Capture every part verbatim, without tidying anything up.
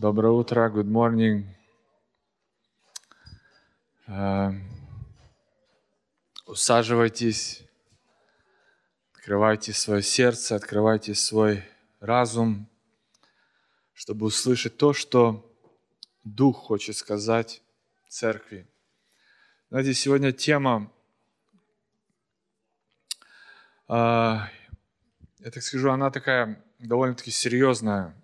Доброе утро, good morning. Э, Усаживайтесь, открывайте свое сердце, открывайте свой разум, чтобы услышать то, что Дух хочет сказать церкви. Знаете, сегодня тема, э, я так скажу, она такая довольно-таки серьезная.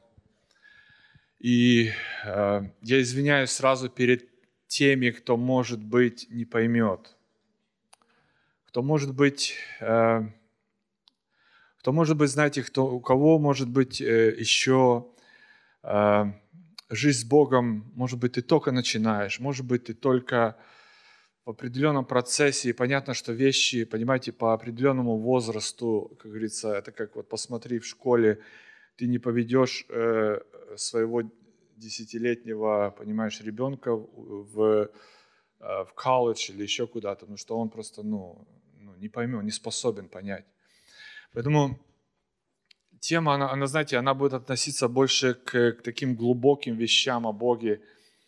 И э, я извиняюсь сразу перед теми, кто, может быть, не поймет. Кто, может быть, э, кто, может быть, знаете, кто, у кого, может быть, э, еще э, жизнь с Богом, может быть, ты только начинаешь, может быть, ты только в определенном процессе, и понятно, что вещи, понимаете, по определенному возрасту, как говорится, это как вот посмотри в школе, ты не поведешь э, своего десятилетнего, понимаешь, ребенка в, в колледж или еще куда-то, потому что он просто, ну, ну не поймет, не способен понять. Поэтому тема, она, она, знаете, она будет относиться больше к, к таким глубоким вещам о Боге.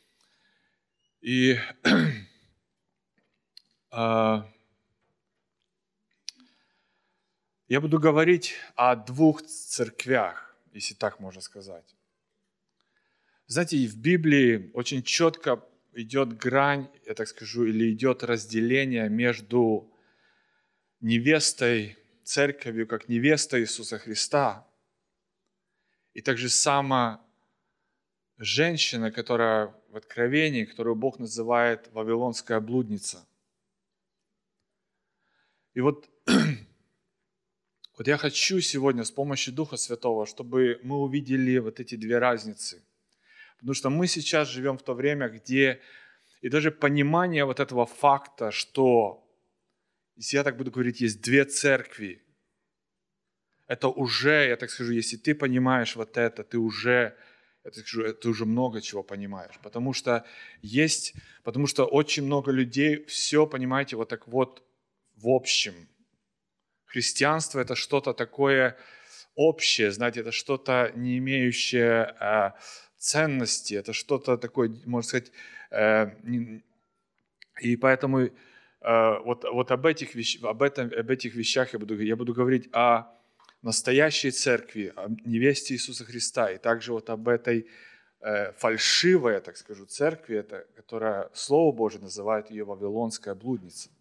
И э, я буду говорить о двух церквях, если так можно сказать. Знаете, и в Библии очень четко идет грань, я так скажу, или идет разделение между невестой, церковью, как невеста Иисуса Христа, и также сама женщина, которая в Откровении, которую Бог называет вавилонская блудница. И вот, вот я хочу сегодня с помощью Духа Святого, чтобы мы увидели вот эти две разницы. Потому что мы сейчас живем в то время, где и даже понимание вот этого факта, что, если я так буду говорить, есть две церкви, это уже, я так скажу, если ты понимаешь вот это, ты уже, я так скажу, ты уже много чего понимаешь. Потому что есть, потому что очень много людей все, понимаете, вот так вот в общем. Христианство – это что-то такое общее, знаете, это что-то не имеющее э, ценности, это что-то такое, можно сказать, э, не, и поэтому э, вот, вот об, этих вещ, об, этом, об этих вещах я буду, я буду говорить о настоящей церкви, о невесте Иисуса Христа, и также вот об этой э, фальшивой, я так скажу, церкви, это, которая, Слово Божие называет ее вавилонская блудница.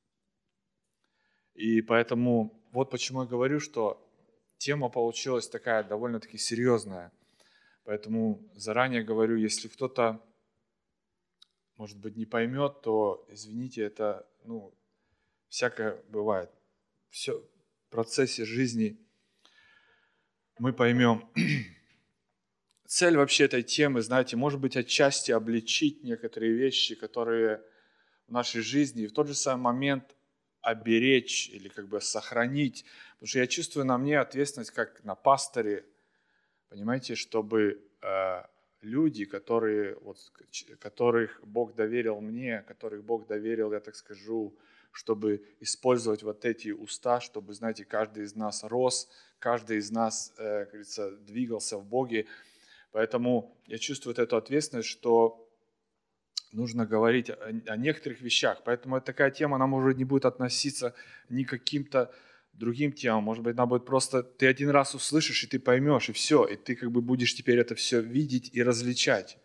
И поэтому вот почему я говорю, что тема получилась такая довольно-таки серьезная. Поэтому заранее говорю, если кто-то, может быть, не поймет, то, извините, это, ну, всякое бывает. Все в процессе жизни мы поймем. Цель вообще этой темы, знаете, может быть, отчасти обличить некоторые вещи, которые в нашей жизни, и в тот же самый момент оберечь или как бы сохранить. Потому что я чувствую на мне ответственность, как на пасторе, понимаете, чтобы э, люди, которые, вот, которых Бог доверил мне, которых Бог доверил, я так скажу, чтобы использовать вот эти уста, чтобы, знаете, каждый из нас рос, каждый из нас, э, как говорится, двигался в Боге. Поэтому я чувствую вот эту ответственность, что нужно говорить о, о некоторых вещах. Поэтому такая тема, она, может, не будет относиться ни к каким-то другим темам. Может быть, она будет просто, ты один раз услышишь, и ты поймешь, и все. И ты как бы будешь теперь это все видеть и различать.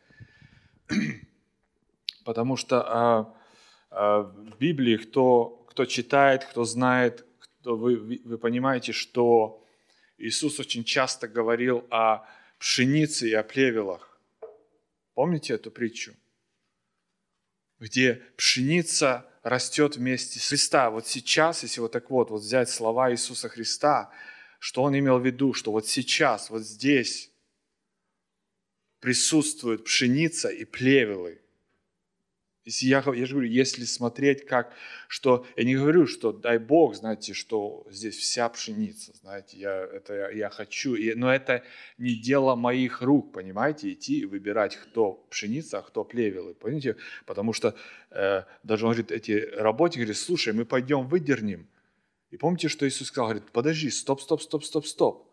Потому что а, а, в Библии, кто, кто читает, кто знает, кто, вы, вы понимаете, что Иисус очень часто говорил о пшенице и о плевелах. Помните эту притчу? Где пшеница растет вместе с Христа. Вот сейчас, если вот так вот, вот взять слова Иисуса Христа, что Он имел в виду, что вот сейчас, вот здесь присутствует пшеница и плевелы. Если я, я же говорю, если смотреть как, что, я не говорю, что дай Бог, знаете, что здесь вся пшеница, знаете, я, это я, я хочу, и, но это не дело моих рук, понимаете, идти и выбирать, кто пшеница, а кто плевелы, понимаете, потому что э, даже он говорит, эти работники говорят, слушай, мы пойдем выдернем, и помните, что Иисус сказал, говорит, подожди, стоп, стоп, стоп, стоп, стоп,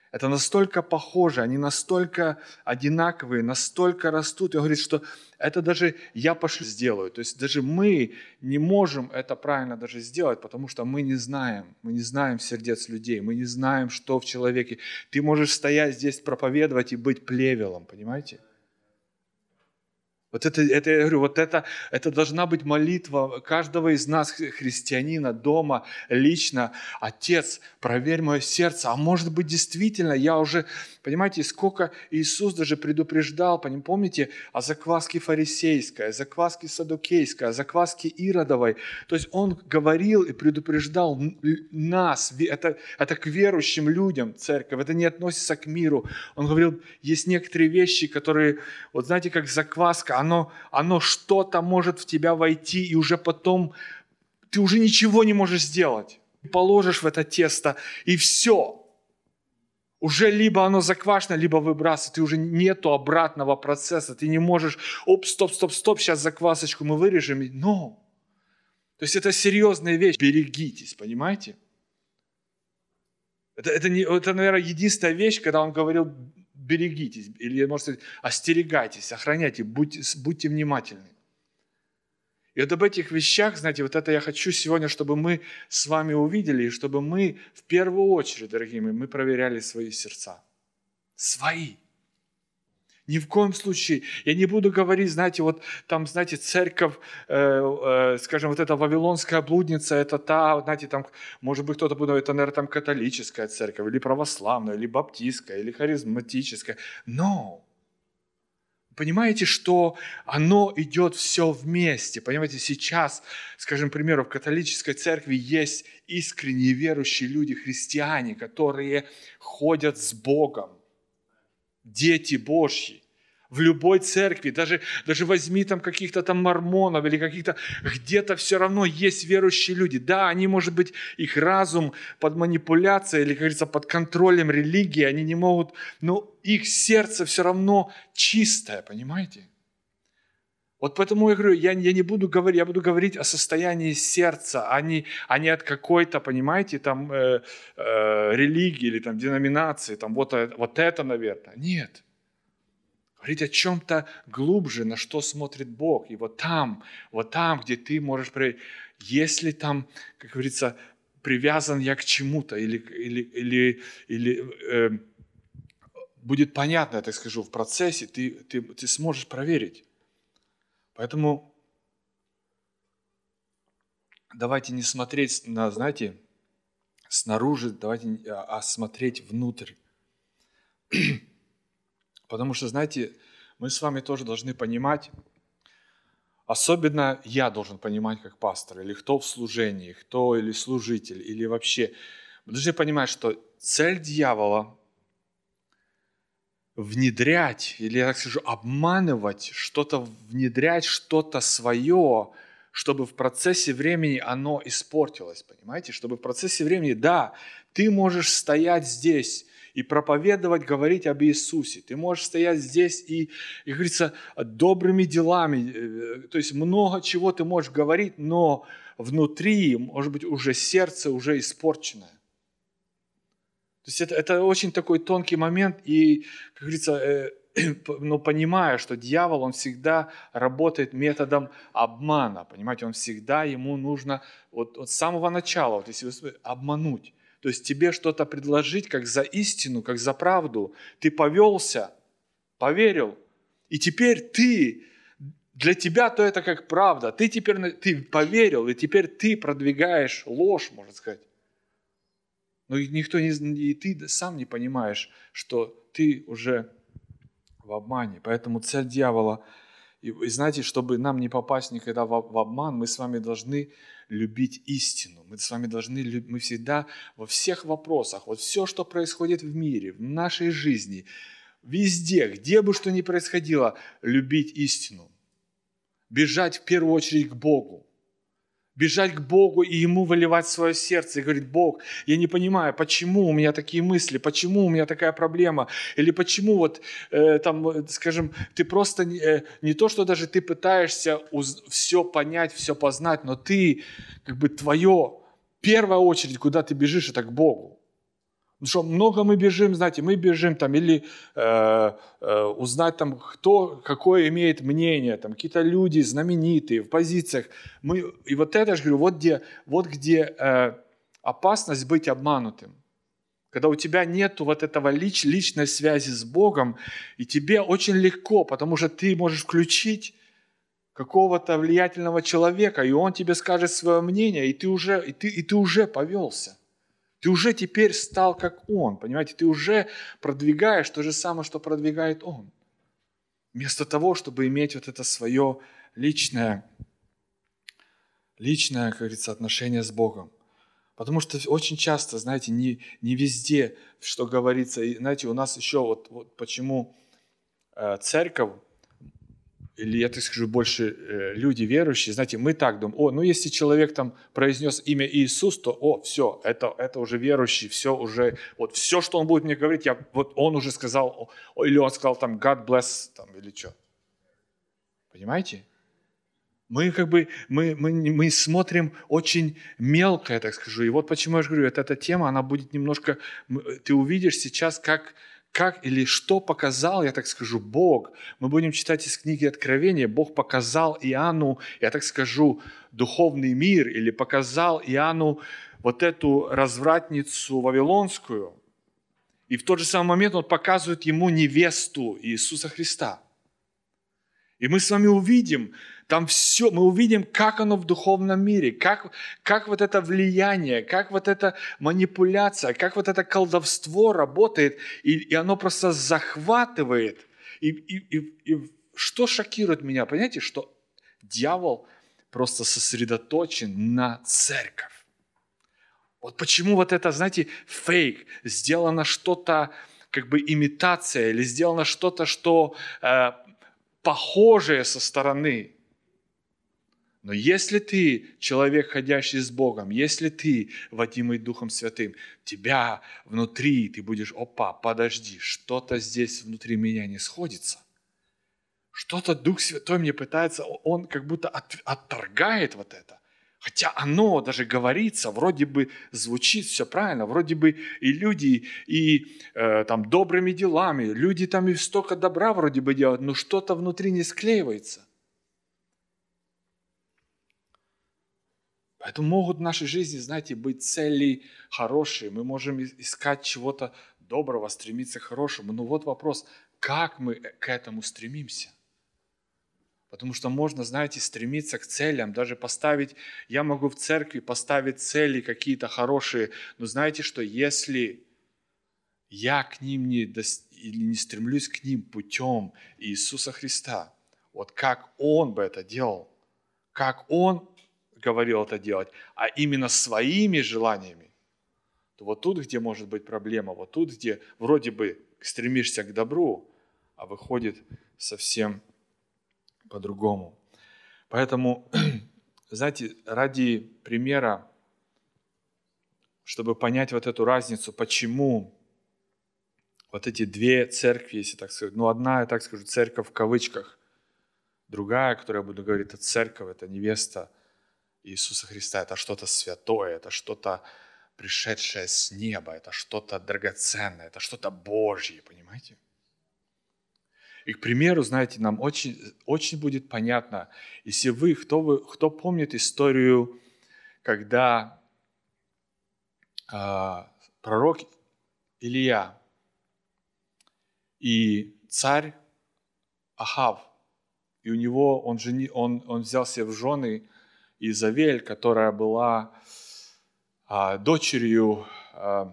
Это настолько похоже, они настолько одинаковые, настолько растут. И он говорит, что это даже я пошлю сделаю. То есть даже мы не можем это правильно даже сделать, потому что мы не знаем. Мы не знаем сердец людей, мы не знаем, что в человеке. Ты можешь стоять здесь, проповедовать и быть плевелом, понимаете? Вот это, это, я говорю, вот это, это должна быть молитва каждого из нас, христианина, дома, лично. Отец, проверь мое сердце. А может быть, действительно, я уже, понимаете, сколько Иисус даже предупреждал, помните, о закваске фарисейской, о закваске саддукейской, о закваске иродовой. То есть Он говорил и предупреждал нас, это, это к верующим людям, церковь, это не относится к миру. Он говорил, есть некоторые вещи, которые, вот знаете, как закваска, Оно, оно что-то может в тебя войти, и уже потом ты уже ничего не можешь сделать. Положишь в это тесто, и все. Уже либо оно заквашено, либо выбрасывается. Ты уже нету обратного процесса. Ты не можешь, оп, стоп, стоп, стоп, сейчас заквасочку мы вырежем. Но. То есть это серьезная вещь. Берегитесь, понимаете? Это, это, не, это, наверное, единственная вещь, когда он говорил, берегитесь, или, может сказать, остерегайтесь, охраняйте, будьте, будьте внимательны. И вот об этих вещах, знаете, вот это я хочу сегодня, чтобы мы с вами увидели, и чтобы мы в первую очередь, дорогие мои, мы проверяли свои сердца. Свои. Ни в коем случае. Я не буду говорить, знаете, вот там, знаете, церковь, э, э, скажем, вот эта вавилонская блудница, это та, знаете, там, может быть, кто-то будет, это, наверное, там католическая церковь, или православная, или баптистская, или харизматическая. Но, понимаете, что оно идет все вместе. Понимаете, сейчас, скажем, к примеру, в католической церкви есть искренние верующие люди, христиане, которые ходят с Богом. Дети Божьи. В любой церкви, даже, даже возьми там каких-то там мормонов или каких-то, где-то все равно есть верующие люди. Да, они, может быть, их разум под манипуляцией или, как говорится, под контролем религии, они не могут, но их сердце все равно чистое, понимаете? Вот поэтому я говорю, я, я не буду говорить, я буду говорить о состоянии сердца, а не, а не от какой-то, понимаете, там э, э, религии или там деноминации, там вот, вот это, наверное. Нет. Говорить о чем-то глубже, на что смотрит Бог. И вот там, вот там, где ты можешь проверить, если там, как говорится, привязан я к чему-то, или, или, или, или э, будет понятно, я так скажу, в процессе, ты, ты, ты сможешь проверить. Поэтому давайте не смотреть на, знаете, снаружи, давайте а смотреть внутрь. Потому что, знаете, мы с вами тоже должны понимать, особенно я должен понимать как пастор, или кто в служении, кто или служитель, или вообще. Мы должны понимать, что цель дьявола внедрять, или, я так скажу, обманывать, что-то внедрять, что-то свое, чтобы в процессе времени оно испортилось, понимаете? Чтобы в процессе времени, да, ты можешь стоять здесь и проповедовать, говорить об Иисусе. Ты можешь стоять здесь и, и, как говорится, добрыми делами, то есть много чего ты можешь говорить, но внутри, может быть, уже сердце уже испорченное. То есть это, это очень такой тонкий момент, и, как говорится, э, но понимая, что дьявол, он всегда работает методом обмана, понимаете, он всегда, ему нужно вот, вот с самого начала, вот если вы обмануть, то есть тебе что-то предложить как за истину, как за правду, ты повелся, поверил, и теперь ты, для тебя то это как правда, ты теперь ты поверил, и теперь ты продвигаешь ложь, можно сказать. Но никто не, и ты сам не понимаешь, что ты уже в обмане. Поэтому цель дьявола, и, и знаете, чтобы нам не попасть никогда в, в обман, мы с вами должны любить истину. Мы с вами должны, мы всегда во всех вопросах, вот все, что происходит в мире, в нашей жизни, везде, где бы что ни происходило, любить истину. Бежать в первую очередь к Богу. Бежать к Богу и Ему выливать свое сердце и говорить: Бог, я не понимаю, почему у меня такие мысли, почему у меня такая проблема, или почему вот, э, там, скажем, ты просто э, не то, что даже ты пытаешься уз- все понять, все познать, но ты, как бы, твое, первая очередь, куда ты бежишь, это к Богу. Ну что, много мы бежим, знаете, мы бежим там или э, э, узнать там, кто, какое имеет мнение, там какие-то люди знаменитые в позициях. Мы, и вот это, же говорю, вот где, вот где э, опасность быть обманутым. Когда у тебя нет вот этого лич, личной связи с Богом, и тебе очень легко, потому что ты можешь включить какого-то влиятельного человека, и он тебе скажет свое мнение, и ты уже, и ты, и ты уже повелся. Ты уже теперь стал как он, понимаете? Ты уже продвигаешь то же самое, что продвигает он. Вместо того, чтобы иметь вот это свое личное, личное, как говорится, отношение с Богом. Потому что очень часто, знаете, не, не везде, что говорится. И, знаете, у нас еще вот, вот почему э, церковь, или я так скажу, больше э, люди верующие, знаете, мы так думаем, о, ну если человек там произнес имя Иисус, то, о, все, это, это уже верующий, все уже, вот все, что он будет мне говорить, я, вот он уже сказал, о, или он сказал там God bless, там, или что. Понимаете? Мы как бы, мы, мы, мы смотрим очень мелко, я так скажу. И вот почему я же говорю, это, эта тема, она будет немножко, ты увидишь сейчас, как, как или что показал, я так скажу, Бог. Мы будем читать из книги Откровения. Бог показал Иоанну, я так скажу, духовный мир, или показал Иоанну вот эту развратницу вавилонскую. И в тот же самый момент он показывает ему невесту Иисуса Христа. И мы с вами увидим, там все, мы увидим, как оно в духовном мире, как, как вот это влияние, как вот эта манипуляция, как вот это колдовство работает, и, и оно просто захватывает. И, и, и, и что шокирует меня, понимаете, что дьявол просто сосредоточен на церковь. Вот почему вот это, знаете, фейк, сделано что-то, как бы имитация, или сделано что-то, что э, похожее со стороны. Но если ты человек, ходящий с Богом, если ты водимый Духом Святым, тебя внутри, ты будешь, опа, подожди, что-то здесь внутри меня не сходится. Что-то Дух Святой мне пытается, он как будто от, отторгает вот это. Хотя оно даже говорится, вроде бы звучит все правильно, вроде бы и люди, и э, там добрыми делами, люди там и столько добра вроде бы делают, но что-то внутри не склеивается. Поэтому могут в нашей жизни, знаете, быть цели хорошие. Мы можем искать чего-то доброго, стремиться к хорошему. Но вот вопрос, как мы к этому стремимся? Потому что можно, знаете, стремиться к целям, даже поставить, я могу в церкви поставить цели какие-то хорошие, но знаете что, если я к ним не, до... или не стремлюсь к ним путем Иисуса Христа, вот как Он бы это делал, как Он говорил это делать, а именно своими желаниями, то вот тут, где может быть проблема, вот тут, где вроде бы стремишься к добру, а выходит совсем по-другому. Поэтому, знаете, ради примера, чтобы понять вот эту разницу, почему вот эти две церкви, если так сказать, ну одна, я так скажу, церковь в кавычках, другая, которая, я буду говорить, это церковь, это невеста Иисуса Христа, это что-то святое, это что-то пришедшее с неба, это что-то драгоценное, это что-то Божье, понимаете? И, к примеру, знаете, нам очень, очень будет понятно, если вы, кто, вы, кто помнит историю, когда э, пророк Илия и царь Ахав, и у него, он, жени, он, он взял себе в жены Изавель, которая была а, дочерью а,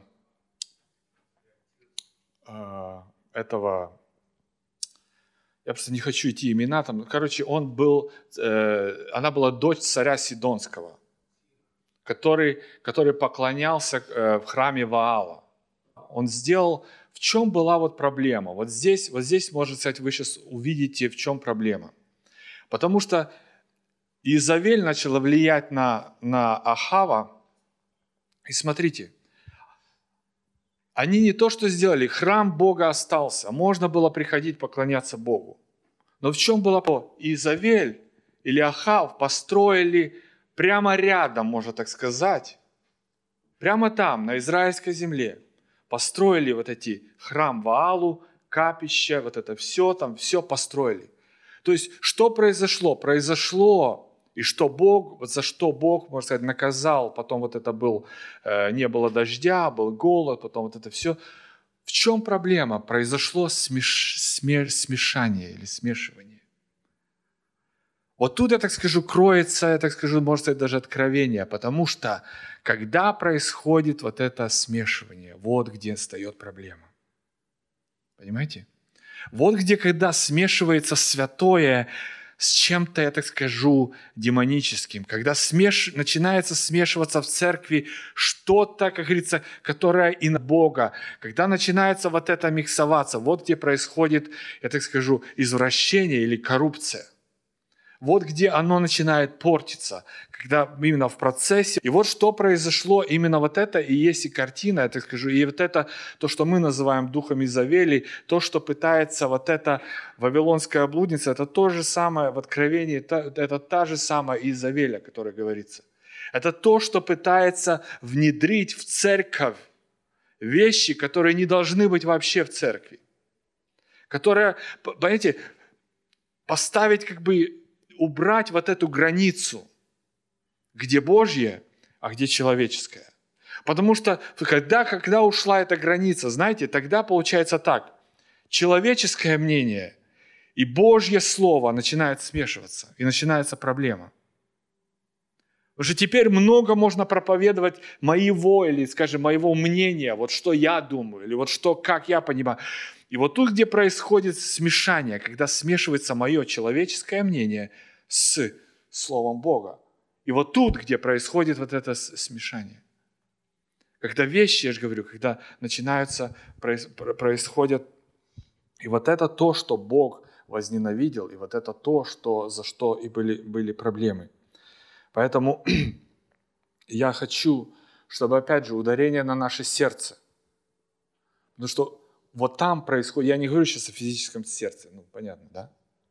а, этого, я просто не хочу идти имена там, короче, он был, э, она была дочь царя Сидонского, который, который поклонялся э, в храме Ваала. Он сделал, в чем была вот проблема? Вот здесь, вот здесь, может сказать, вы сейчас увидите, в чем проблема. Потому что Изавель начала влиять на, на Ахава. И смотрите, они не то что сделали, храм Бога остался, можно было приходить поклоняться Богу. Но в чем было проблема? Изавель или Ахав построили прямо рядом, можно так сказать, прямо там, на израильской земле, построили вот эти храм Ваалу, капище, вот это все, там все построили. То есть, что произошло? Произошло, и что Бог, вот за что Бог, можно сказать, наказал, потом вот это был, э, не было дождя, был голод, потом вот это все. В чем проблема? Произошло смеш, смеш, смешание или смешивание. Вот тут, я так скажу, кроется, я так скажу, можно сказать, даже откровение, потому что, когда происходит вот это смешивание, вот где встает проблема. Понимаете? Вот где, когда смешивается святое с чем-то, я так скажу, демоническим, когда смеш... начинается смешиваться в церкви что-то, как говорится, которое и на Бога, когда начинается вот это миксоваться, вот где происходит, я так скажу, извращение или коррупция. Вот где оно начинает портиться, когда именно в процессе. И вот что произошло, именно вот это и есть и картина, я так скажу, и вот это, то, что мы называем духом Изавели, то, что пытается вот эта вавилонская блудница, это то же самое в Откровении, это, это та же самая Изавель, о которой говорится. Это то, что пытается внедрить в церковь вещи, которые не должны быть вообще в церкви. Которые, понимаете, поставить как бы... убрать вот эту границу, где Божье, а где человеческое. Потому что когда, когда ушла эта граница, знаете, тогда получается так. Человеческое мнение и Божье Слово начинают смешиваться, и начинается проблема. Потому что теперь много можно проповедовать моего, или, скажем, моего мнения, вот что я думаю, или вот что, как я понимаю. И вот тут, где происходит смешание, когда смешивается мое человеческое мнение с Словом Бога. И вот тут, где происходит вот это смешание. Когда вещи, я же говорю, когда начинаются, происходят, и вот это то, что Бог возненавидел, и вот это то, что, за что и были, были проблемы. Поэтому я хочу, чтобы, опять же, ударение на наше сердце. Потому что вот там происходит, я не говорю сейчас о физическом сердце, ну, понятно, да?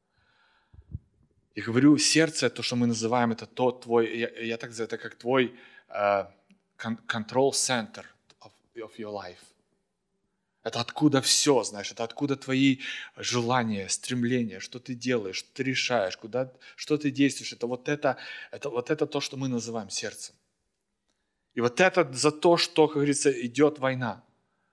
Я говорю, сердце, то, что мы называем, это то твой, я, я так называю, это как твой uh, control center of, of your life. Это откуда все, знаешь, это откуда твои желания, стремления, что ты делаешь, что ты решаешь, куда, что ты действуешь. Это вот это, это вот это то, что мы называем сердцем. И вот это за то, что, как говорится, идет война.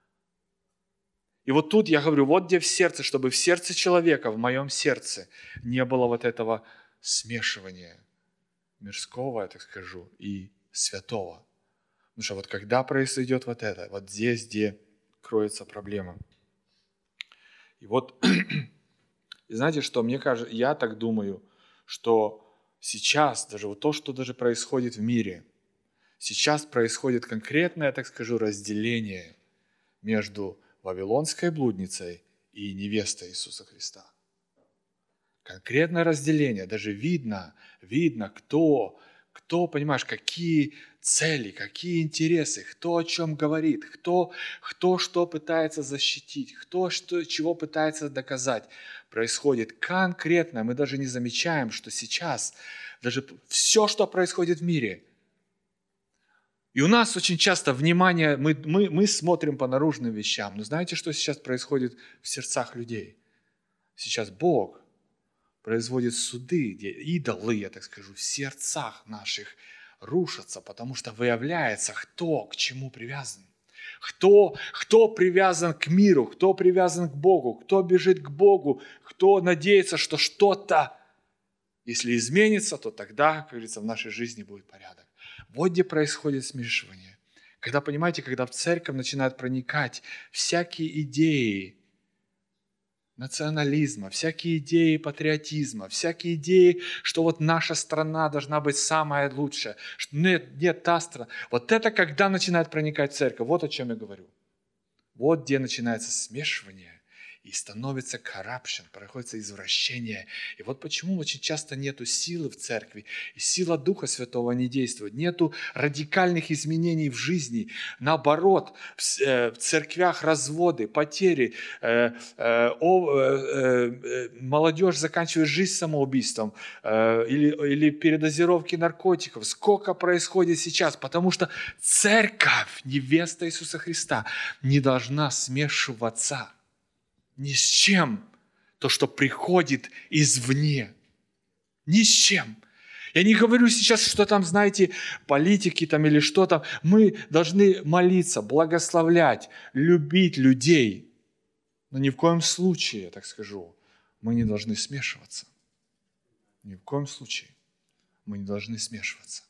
И вот тут я говорю, вот где в сердце, чтобы в сердце человека, в моем сердце не было вот этого смешивания мирского, я так скажу, и святого. Потому что вот когда произойдет вот это, вот здесь, где кроется проблема. И вот, и знаете что, мне кажется, я так думаю, что сейчас, даже вот то, что даже происходит в мире, сейчас происходит конкретное, так скажу, разделение между вавилонской блудницей и невестой Иисуса Христа. Конкретное разделение, даже видно, видно, кто, кто, понимаешь, какие цели, какие интересы, кто о чем говорит, кто, кто что пытается защитить, кто что, чего пытается доказать. Происходит конкретно, мы даже не замечаем, что сейчас даже все, что происходит в мире, и у нас очень часто внимание, мы, мы, мы смотрим по наружным вещам, но знаете, что сейчас происходит в сердцах людей? Сейчас Бог производит суды, где идолы, я так скажу, в сердцах наших рушатся, потому что выявляется, кто к чему привязан. Кто, кто привязан к миру, кто привязан к Богу, кто бежит к Богу, кто надеется, что что-то, если изменится, то тогда, как говорится, в нашей жизни будет порядок. Вот где происходит смешивание. Когда, понимаете, когда в церковь начинают проникать всякие идеи национализма, всякие идеи патриотизма, всякие идеи, что вот наша страна должна быть самая лучшая, что нет, нет та страна. Вот это когда начинает проникать в церковь, вот о чем я говорю. Вот где начинается смешивание. И становится corruption, происходит извращение. И вот почему очень часто нету силы в церкви, и сила Духа Святого не действует. Нету радикальных изменений в жизни. Наоборот, в, э, в церквях разводы, потери, э, э, о, э, э, молодежь заканчивает жизнь самоубийством э, или, или передозировки наркотиков. Сколько происходит сейчас? Потому что церковь, невеста Иисуса Христа, не должна смешиваться ни с чем, то, что приходит извне. Ни с чем. Я не говорю сейчас, что там, знаете, политики там или что там. Мы должны молиться, благословлять, любить людей. Но ни в коем случае, я так скажу, мы не должны смешиваться. Ни в коем случае мы не должны смешиваться.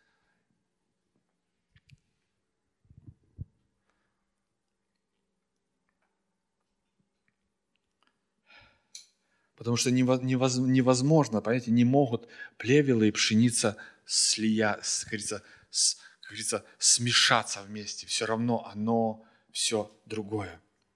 Потому что невозможно, понимаете, не могут плевелы и пшеница слия, как говорится, с, как говорится, смешаться вместе. Все равно оно все другое.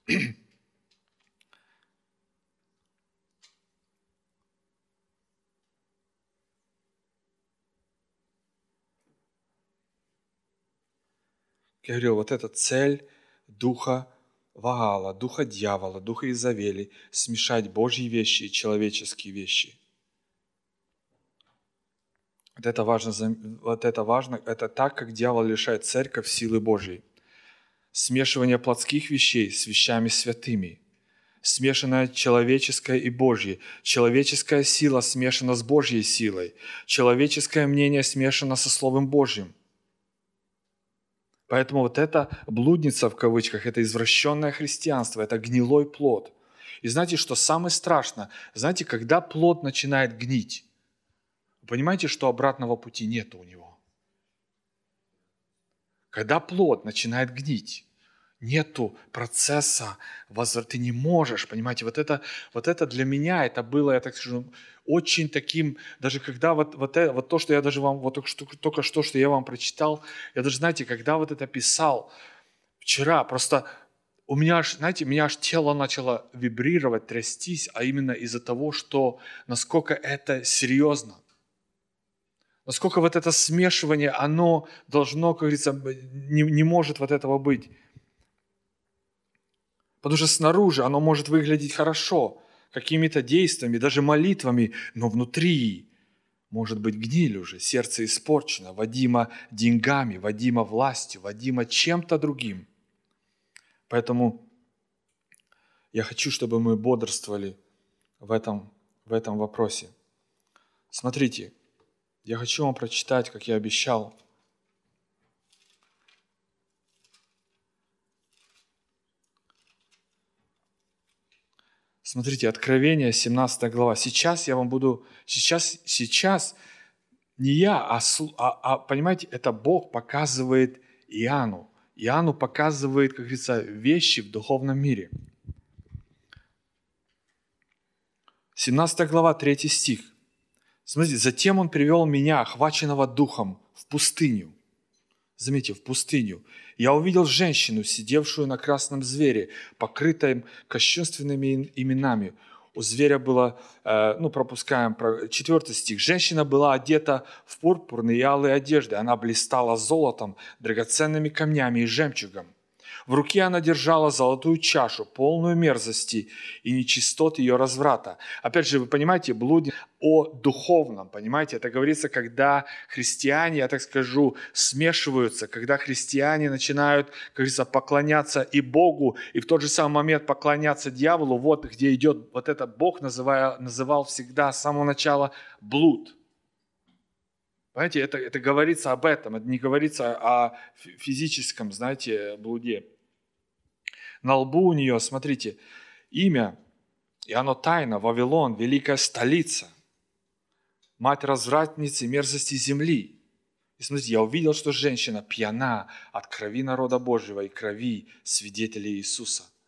Я говорил, вот эта цель духа Ваала, духа дьявола, духа Изавели, смешать Божьи вещи и человеческие вещи. Вот это важно, вот это важно, это так, как дьявол лишает церковь силы Божьей. Смешивание плотских вещей с вещами святыми. Смешанное человеческое и Божье. Человеческая сила смешана с Божьей силой. Человеческое мнение смешано со Словом Божьим. Поэтому вот эта блудница, в кавычках, это извращенное христианство, это гнилой плод. И знаете, что самое страшное? Знаете, когда плод начинает гнить, вы понимаете, что обратного пути нет у него? Когда плод начинает гнить, нету процесса возврата, ты не можешь, понимаете, вот это, вот это для меня, это было, я так скажу, очень таким, даже когда вот, вот, это, вот то, что я даже вам, вот только что, только что, что я вам прочитал, я даже, знаете, когда вот это писал вчера, просто у меня аж, знаете, у меня аж тело начало вибрировать, трястись, а именно из-за того, что насколько это серьезно. Насколько вот это смешивание, оно должно, как говорится, не, не может вот этого быть. Потому что снаружи оно может выглядеть хорошо, какими-то действиями, даже молитвами, но внутри может быть гниль уже, сердце испорчено, водимо деньгами, водимо властью, водимо чем-то другим. Поэтому я хочу, чтобы мы бодрствовали в этом, в этом вопросе. Смотрите, я хочу вам прочитать, как я обещал, Смотрите, Откровение, семнадцатая глава. Сейчас я вам буду, сейчас, сейчас не я, а, а, а, понимаете, это Бог показывает Иоанну. Иоанну показывает, как говорится, вещи в духовном мире. семнадцатая глава, третий стих. Смотрите, затем он привел меня, охваченного духом, в пустыню. Заметьте, в пустыню. Я увидел женщину, сидевшую на красном звере, покрытой кощунственными именами. У зверя было, э, ну, пропускаем, четвертый стих. Женщина была одета в пурпурные и алые одежды. Она блистала золотом, драгоценными камнями и жемчугом. В руке она держала золотую чашу, полную мерзости и нечистот ее разврата. Опять же, вы понимаете, блудница о духовном, понимаете? Это говорится, когда христиане, я так скажу, смешиваются, когда христиане начинают, как говорится, поклоняться и Богу, и в тот же самый момент поклоняться дьяволу. Вот где идет, вот это Бог называя, называл всегда с самого начала блуд. Понимаете, это, это говорится об этом, это не говорится о физическом, знаете, блуде. На лбу у нее, смотрите, имя, и оно тайна, Вавилон, великая столица, мать развратницы мерзости земли. И смотрите, я увидел, что женщина пьяна от крови народа Божьего и крови свидетелей Иисуса.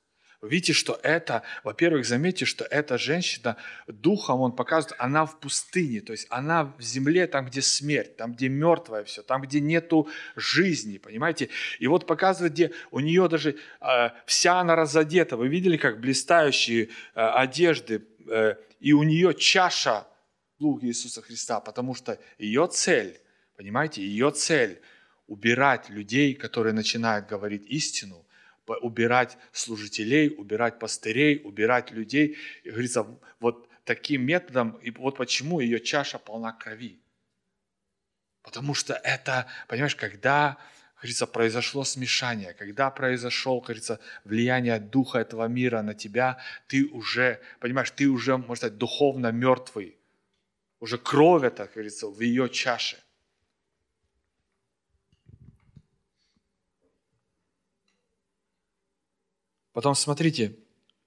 Вы видите, что это, во-первых, заметьте, что эта женщина, духом он показывает, она в пустыне, то есть она в земле, там, где смерть, там, где мертвое все, там, где нету жизни, понимаете? И вот показывает, где у нее даже э, вся она разодета. Вы видели, как блистающие э, одежды, э, и у нее чаша слуг Иисуса Христа, потому что ее цель, понимаете, ее цель убирать людей, которые начинают говорить истину, убирать служителей, убирать пастырей, убирать людей. И говорится, вот таким методом, и вот почему ее чаша полна крови. Потому что это, понимаешь, когда, говорится, произошло смешание, когда произошло, говорится, влияние духа этого мира на тебя, ты уже, понимаешь, ты уже, можно сказать, духовно мертвый. Уже кровь это, говорится, в ее чаше. Потом смотрите,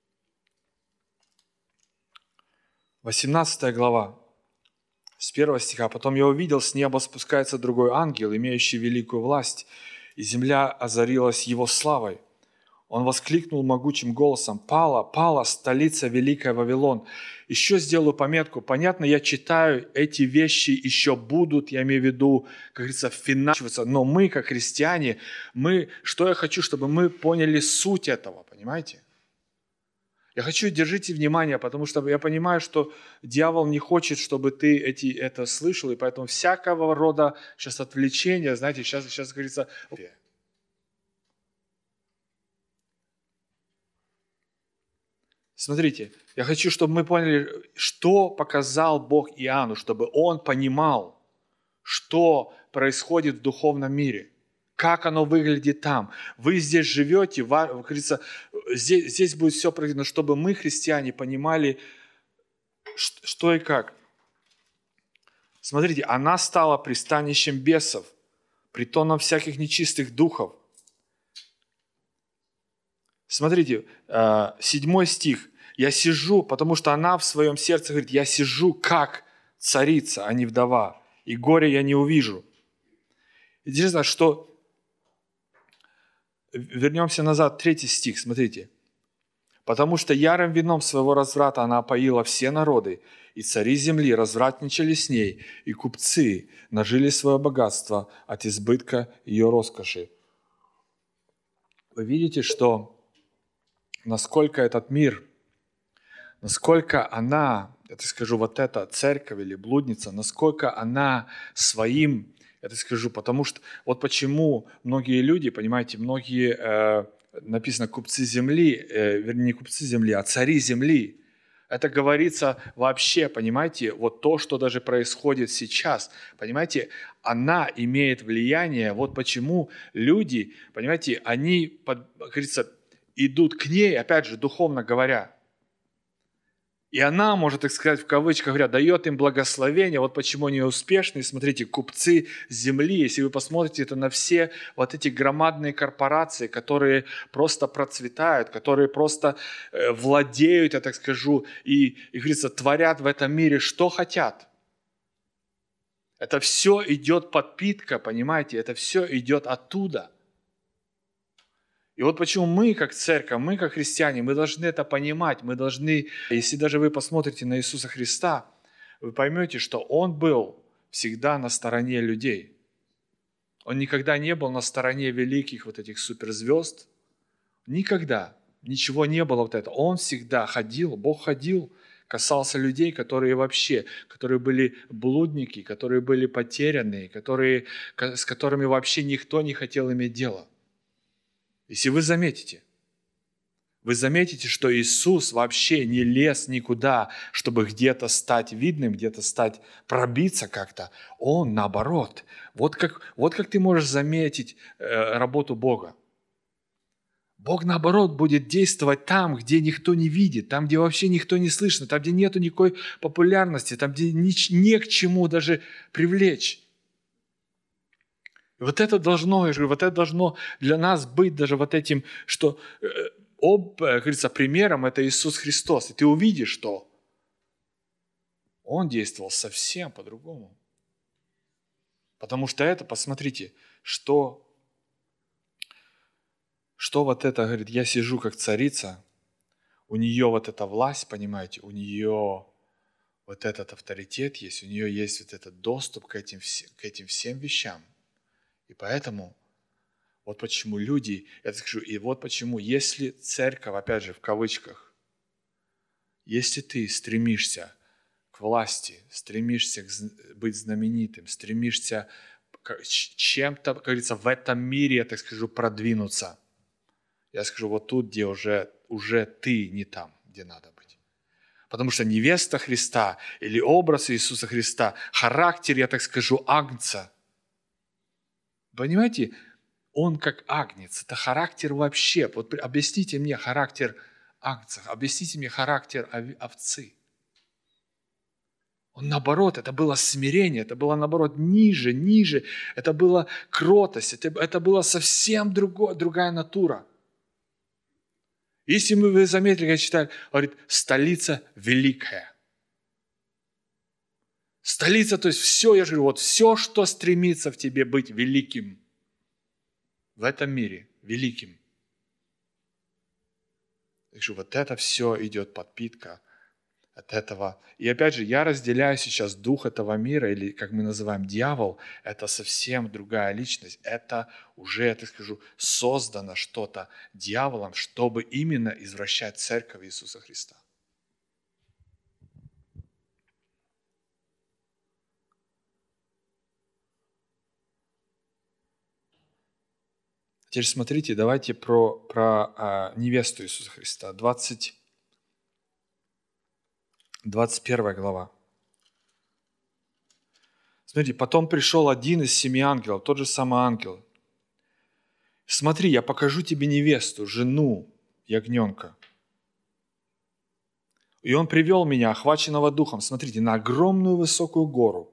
восемнадцатая глава, с первого стиха. «Потом я увидел, с неба спускается другой ангел, имеющий великую власть, и земля озарилась его славой. Он воскликнул могучим голосом: «Пала, пала, столица великая Вавилон». Еще сделаю пометку. Понятно, я читаю, эти вещи еще будут, я имею в виду, как говорится, финансироваться. Но мы, как христиане, мы, что я хочу, чтобы мы поняли суть этого, понимаете? Я хочу, держите внимание, потому что я понимаю, что дьявол не хочет, чтобы ты эти, это слышал, и поэтому всякого рода сейчас отвлечения, знаете, сейчас, сейчас говорится... Смотрите, я хочу, чтобы мы поняли, что показал Бог Иоанну, чтобы он понимал, что происходит в духовном мире, как оно выглядит там. Вы здесь живете, говорится, здесь, здесь будет все происходить, чтобы мы, христиане, понимали, что и как. Смотрите, она стала пристанищем бесов, притоном всяких нечистых духов. Смотрите, седьмой стих. «Я сижу», потому что она в своем сердце говорит, «Я сижу как царица, а не вдова, и горе я не увижу». Интересно, что... Вернемся назад, третий стих, смотрите. «Потому что ярым вином своего разврата она опоила все народы, и цари земли развратничали с ней, и купцы нажили свое богатство от избытка ее роскоши». Вы видите, что насколько этот мир, насколько она, я так скажу, вот эта церковь или блудница, насколько она своим, я так скажу, потому что, вот почему многие люди, понимаете, многие, э, написано, купцы земли, э, вернее, не купцы земли, а цари земли. Это говорится вообще, понимаете, вот то, что даже происходит сейчас, понимаете, она имеет влияние, вот почему люди, понимаете, они, под, говорится, идут к ней, опять же, духовно говоря. И она, может так сказать, в кавычках говоря, дает им благословение. Вот почему они успешны. Смотрите, купцы земли, если вы посмотрите это на все вот эти громадные корпорации, которые просто процветают, которые просто владеют, я так скажу, и, и говорится, творят в этом мире, что хотят. Это все идет подпитка, понимаете, это все идет оттуда. И вот почему мы, как церковь, мы, как христиане, мы должны это понимать, мы должны, если даже вы посмотрите на Иисуса Христа, вы поймете, что Он был всегда на стороне людей. Он никогда не был на стороне великих вот этих суперзвезд. Никогда. Ничего не было вот этого. Он всегда ходил, Бог ходил, касался людей, которые вообще, которые были блудники, которые были потерянные, которые, с которыми вообще никто не хотел иметь дело. Если вы заметите, вы заметите, что Иисус вообще не лез никуда, чтобы где-то стать видным, где-то стать, пробиться как-то. Он наоборот. Вот как, вот как ты можешь заметить э, работу Бога. Бог, наоборот, будет действовать там, где никто не видит, там, где вообще никто не слышно, там, где нету никакой популярности, там, где ни, не к чему даже привлечь. И вот это должно, я говорю, вот это должно для нас быть даже вот этим, что э, об, как говорится, примером это Иисус Христос. И ты увидишь, что Он действовал совсем по-другому. Потому что это, посмотрите, что, что вот это, говорит, я сижу как царица, у нее вот эта власть, понимаете, у нее вот этот авторитет есть, у нее есть вот этот доступ к этим, к этим всем вещам. И поэтому вот почему люди, я скажу, и вот почему, если церковь, опять же, в кавычках, если ты стремишься к власти, стремишься быть знаменитым, стремишься чем-то, как говорится, в этом мире, я так скажу, продвинуться, я скажу, вот тут, где уже, уже ты не там, где надо быть. Потому что невеста Христа или образ Иисуса Христа, характер, я так скажу, агнца. Понимаете, он как агнец, это характер вообще. Вот объясните мне характер агнца, объясните мне характер овцы. Он наоборот, это было смирение, это было наоборот ниже, ниже, это была кротость, это, это была совсем другое, другая натура. Если вы заметили, я читаю, говорит, столица великая. Столица, то есть все, я же говорю, вот все, что стремится в тебе быть великим в этом мире, великим. Я говорю, вот это все идет подпитка от этого. И опять же, я разделяю сейчас дух этого мира, или как мы называем дьявол, это совсем другая личность. Это уже, я так скажу, создано что-то дьяволом, чтобы именно извращать церковь Иисуса Христа. Теперь смотрите, давайте про, про а, невесту Иисуса Христа. двадцать, двадцать первая глава. Смотрите, потом пришел один из семи ангелов, тот же самый ангел. Смотри, я покажу тебе невесту, жену ягненка. И он привел меня, охваченного духом, смотрите, на огромную высокую гору.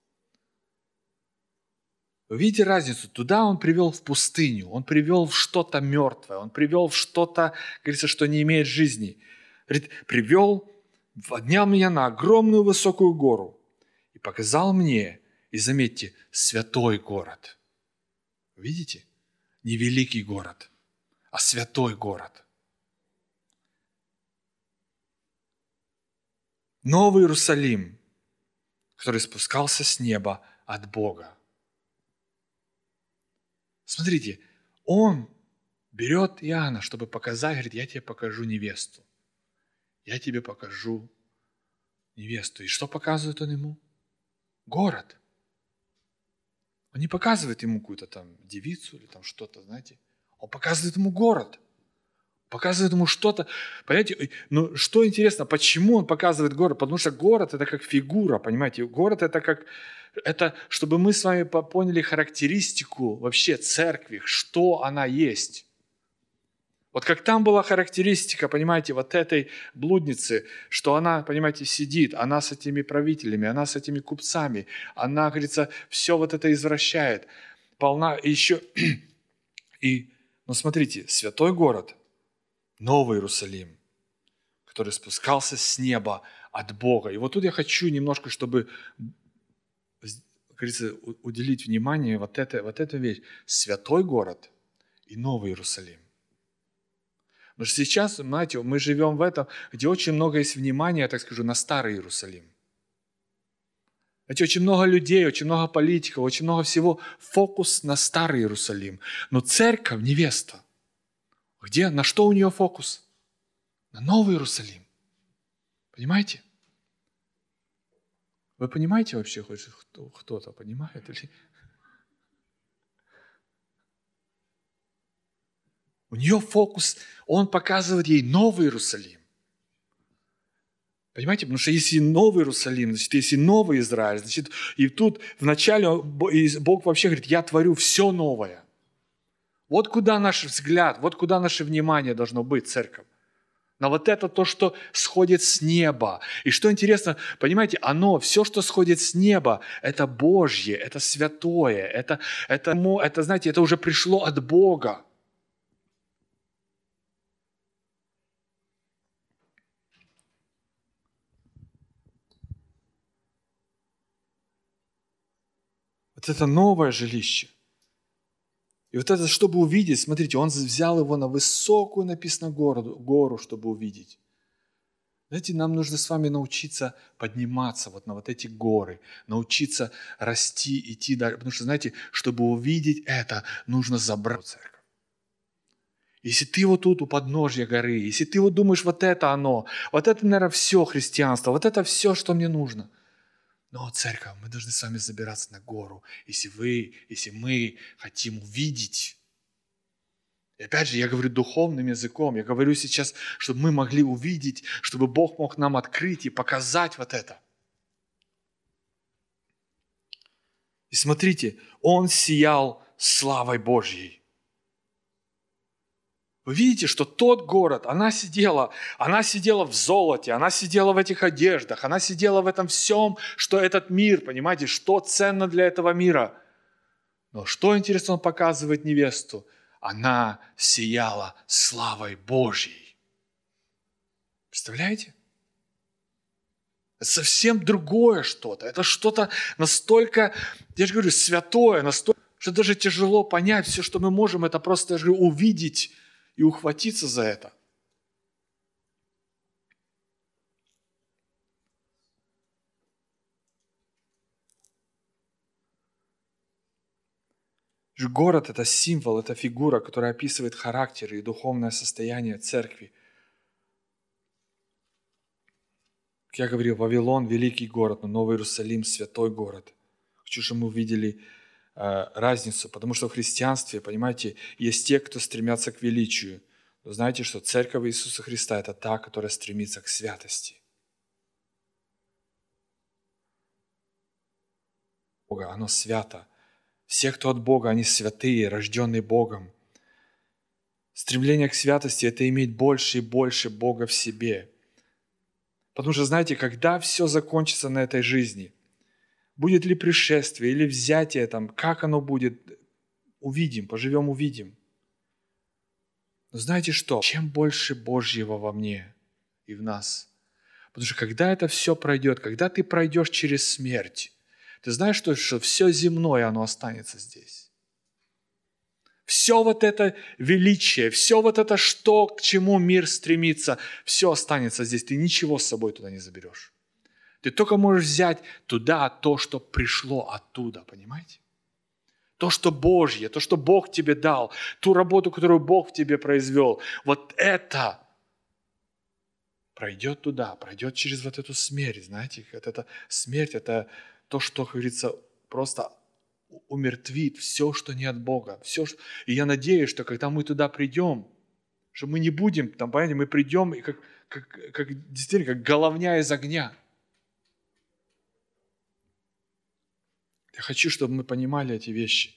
Вы видите разницу? Туда он привел в пустыню, он привел в что-то мертвое, он привел в что-то, говорится, что не имеет жизни. Говорит, привел, поднял меня на огромную высокую гору и показал мне, и заметьте, святой город. Видите? Не великий город, а святой город. Новый Иерусалим, который спускался с неба от Бога. Смотрите, он берет Иоанна, чтобы показать, говорит, я тебе покажу невесту. Я тебе покажу невесту. И что показывает он ему? Город. Он не показывает ему какую-то там девицу или там что-то, знаете. Он показывает ему город. Показывает ему что-то. Понимаете, ну что интересно, почему он показывает город? Потому что город это как фигура, понимаете. Город это как, это чтобы мы с вами поняли характеристику вообще церкви, что она есть. Вот как там была характеристика, понимаете, вот этой блудницы, что она, понимаете, сидит, она с этими правителями, она с этими купцами, она, говорится, все вот это извращает. Полна еще... И, ну смотрите, святой город, Новый Иерусалим, который спускался с неба от Бога. И вот тут я хочу немножко, чтобы, как говорится, уделить внимание вот этой вот этой вещи. Святой город и Новый Иерусалим. Потому что сейчас, знаете, мы живем в этом, где очень много есть внимания, я так скажу, на Старый Иерусалим. Знаете, очень много людей, очень много политиков, очень много всего. Фокус на Старый Иерусалим. Но церковь, невеста, где, на что у нее фокус? На Новый Иерусалим. Понимаете? Вы понимаете вообще, хоть кто-то понимает? Или... У нее фокус, он показывает ей Новый Иерусалим. Понимаете, потому что если Новый Иерусалим, значит, если Новый Израиль, значит, и тут вначале Бог вообще говорит, я творю все новое. Вот куда наш взгляд, вот куда наше внимание должно быть, церковь. На вот это то, что сходит с неба. И что интересно, понимаете, оно, все, что сходит с неба, это Божье, это святое, это, это, это знаете, это уже пришло от Бога. Вот это новое жилище. И вот это, чтобы увидеть, смотрите, он взял его на высокую, написано, гору, гору, чтобы увидеть. Знаете, нам нужно с вами научиться подниматься вот на вот эти горы, научиться расти, идти дальше. Потому что, знаете, чтобы увидеть это, нужно забрать церковь. Если ты вот тут у подножья горы, если ты вот думаешь, вот это оно, вот это, наверное, все христианство, вот это все, что мне нужно. Но, церковь, мы должны с вами забираться на гору, если вы, если мы хотим увидеть. И опять же, я говорю духовным языком, я говорю сейчас, чтобы мы могли увидеть, чтобы Бог мог нам открыть и показать вот это. И смотрите, он сиял славой Божьей. Вы видите, что тот город, она сидела, она сидела в золоте, она сидела в этих одеждах, она сидела в этом всем, что этот мир, понимаете, что ценно для этого мира. Но что интересно, он показывает невесту? Она сияла славой Божьей. Представляете? Это совсем другое что-то. Это что-то настолько, я же говорю, святое, настолько, что даже тяжело понять. Все, что мы можем, это просто, я же говорю, увидеть и ухватиться за это. Город – это символ, это фигура, которая описывает характер и духовное состояние церкви. Как я говорил, Вавилон – великий город, но Новый Иерусалим – святой город. Хочу, чтобы мы увидели э, разницу, потому что в христианстве, понимаете, есть те, кто стремятся к величию. Вы знаете, что церковь Иисуса Христа – это та, которая стремится к святости. Бога, оно свято. Все, кто от Бога, они святые, рожденные Богом. Стремление к святости – это иметь больше и больше Бога в себе. Потому что, знаете, когда все закончится на этой жизни, будет ли пришествие или взятие, там, как оно будет, увидим, поживем, увидим. Но знаете что? Чем больше Божьего во мне и в нас. Потому что когда это все пройдет, когда ты пройдешь через смерть, ты знаешь, что, что все земное, оно останется здесь. Все вот это величие, все вот это, что, к чему мир стремится, все останется здесь. Ты ничего с собой туда не заберешь. Ты только можешь взять туда то, что пришло оттуда, понимаете? То, что Божье, то, что Бог тебе дал, ту работу, которую Бог в тебе произвел, вот это пройдет туда, пройдет через вот эту смерть, знаете, вот эта смерть, это то, что, как говорится, просто умертвит все, что не от Бога. Все, что... И я надеюсь, что когда мы туда придем, что мы не будем, там, понимаете, мы придем, и как, как, как, действительно, как головня из огня. Я хочу, чтобы мы понимали эти вещи.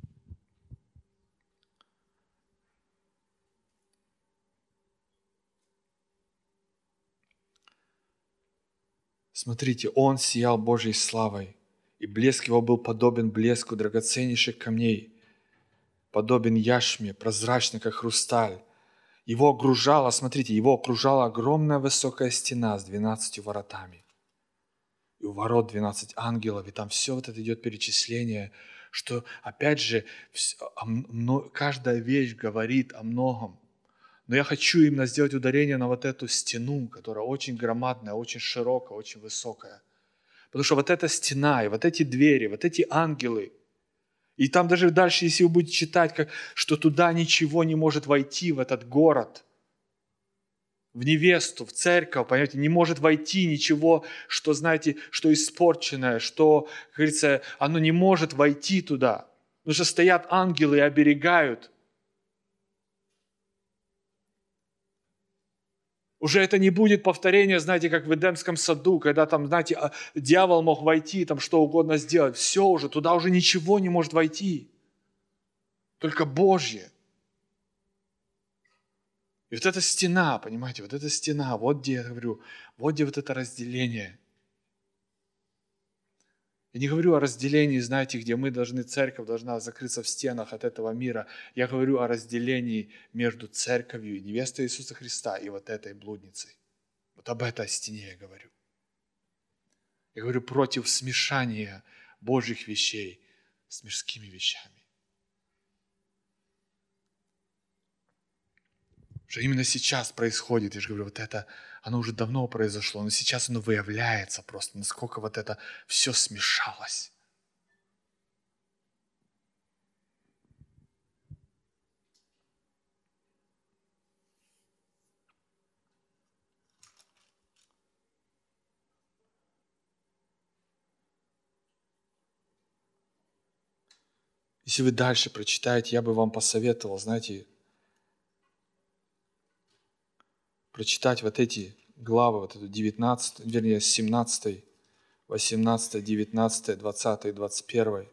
Смотрите, он сиял Божьей славой, и блеск его был подобен блеску драгоценнейших камней, подобен яшме, прозрачный, как хрусталь. Его окружала, смотрите, его окружала огромная высокая стена с двенадцатью воротами. И у ворот двенадцать ангелов, и там все вот это идет перечисление, что, опять же, каждая вещь говорит о многом. Но я хочу именно сделать ударение на вот эту стену, которая очень громадная, очень широкая, очень высокая. Потому что вот эта стена, и вот эти двери, вот эти ангелы, и там даже дальше, если вы будете читать, как, что туда ничего не может войти, в этот город, в невесту, в церковь, понимаете, не может войти ничего, что, знаете, что испорченное, что, как говорится, оно не может войти туда. Потому что стоят ангелы и оберегают. Уже это не будет повторение, знаете, как в Эдемском саду, когда там, знаете, дьявол мог войти, там что угодно сделать. Все уже, туда уже ничего не может войти. Только Божье. И вот эта стена, понимаете, вот эта стена, вот где, я говорю, вот где вот это разделение. Я не говорю о разделении, знаете, где мы должны, церковь должна закрыться в стенах от этого мира. Я говорю о разделении между церковью и невестой Иисуса Христа и вот этой блудницей. Вот об этой стене я говорю. Я говорю против смешания Божьих вещей с мирскими вещами. Что именно сейчас происходит, я же говорю, вот это, оно уже давно произошло, но сейчас оно выявляется просто, насколько вот это все смешалось. Если вы дальше прочитаете, я бы вам посоветовал, знаете, прочитать вот эти главы, вот эту девятнадцатую, вернее, с семнадцатой, восемнадцатой, девятнадцатой, двадцатой, двадцать первой.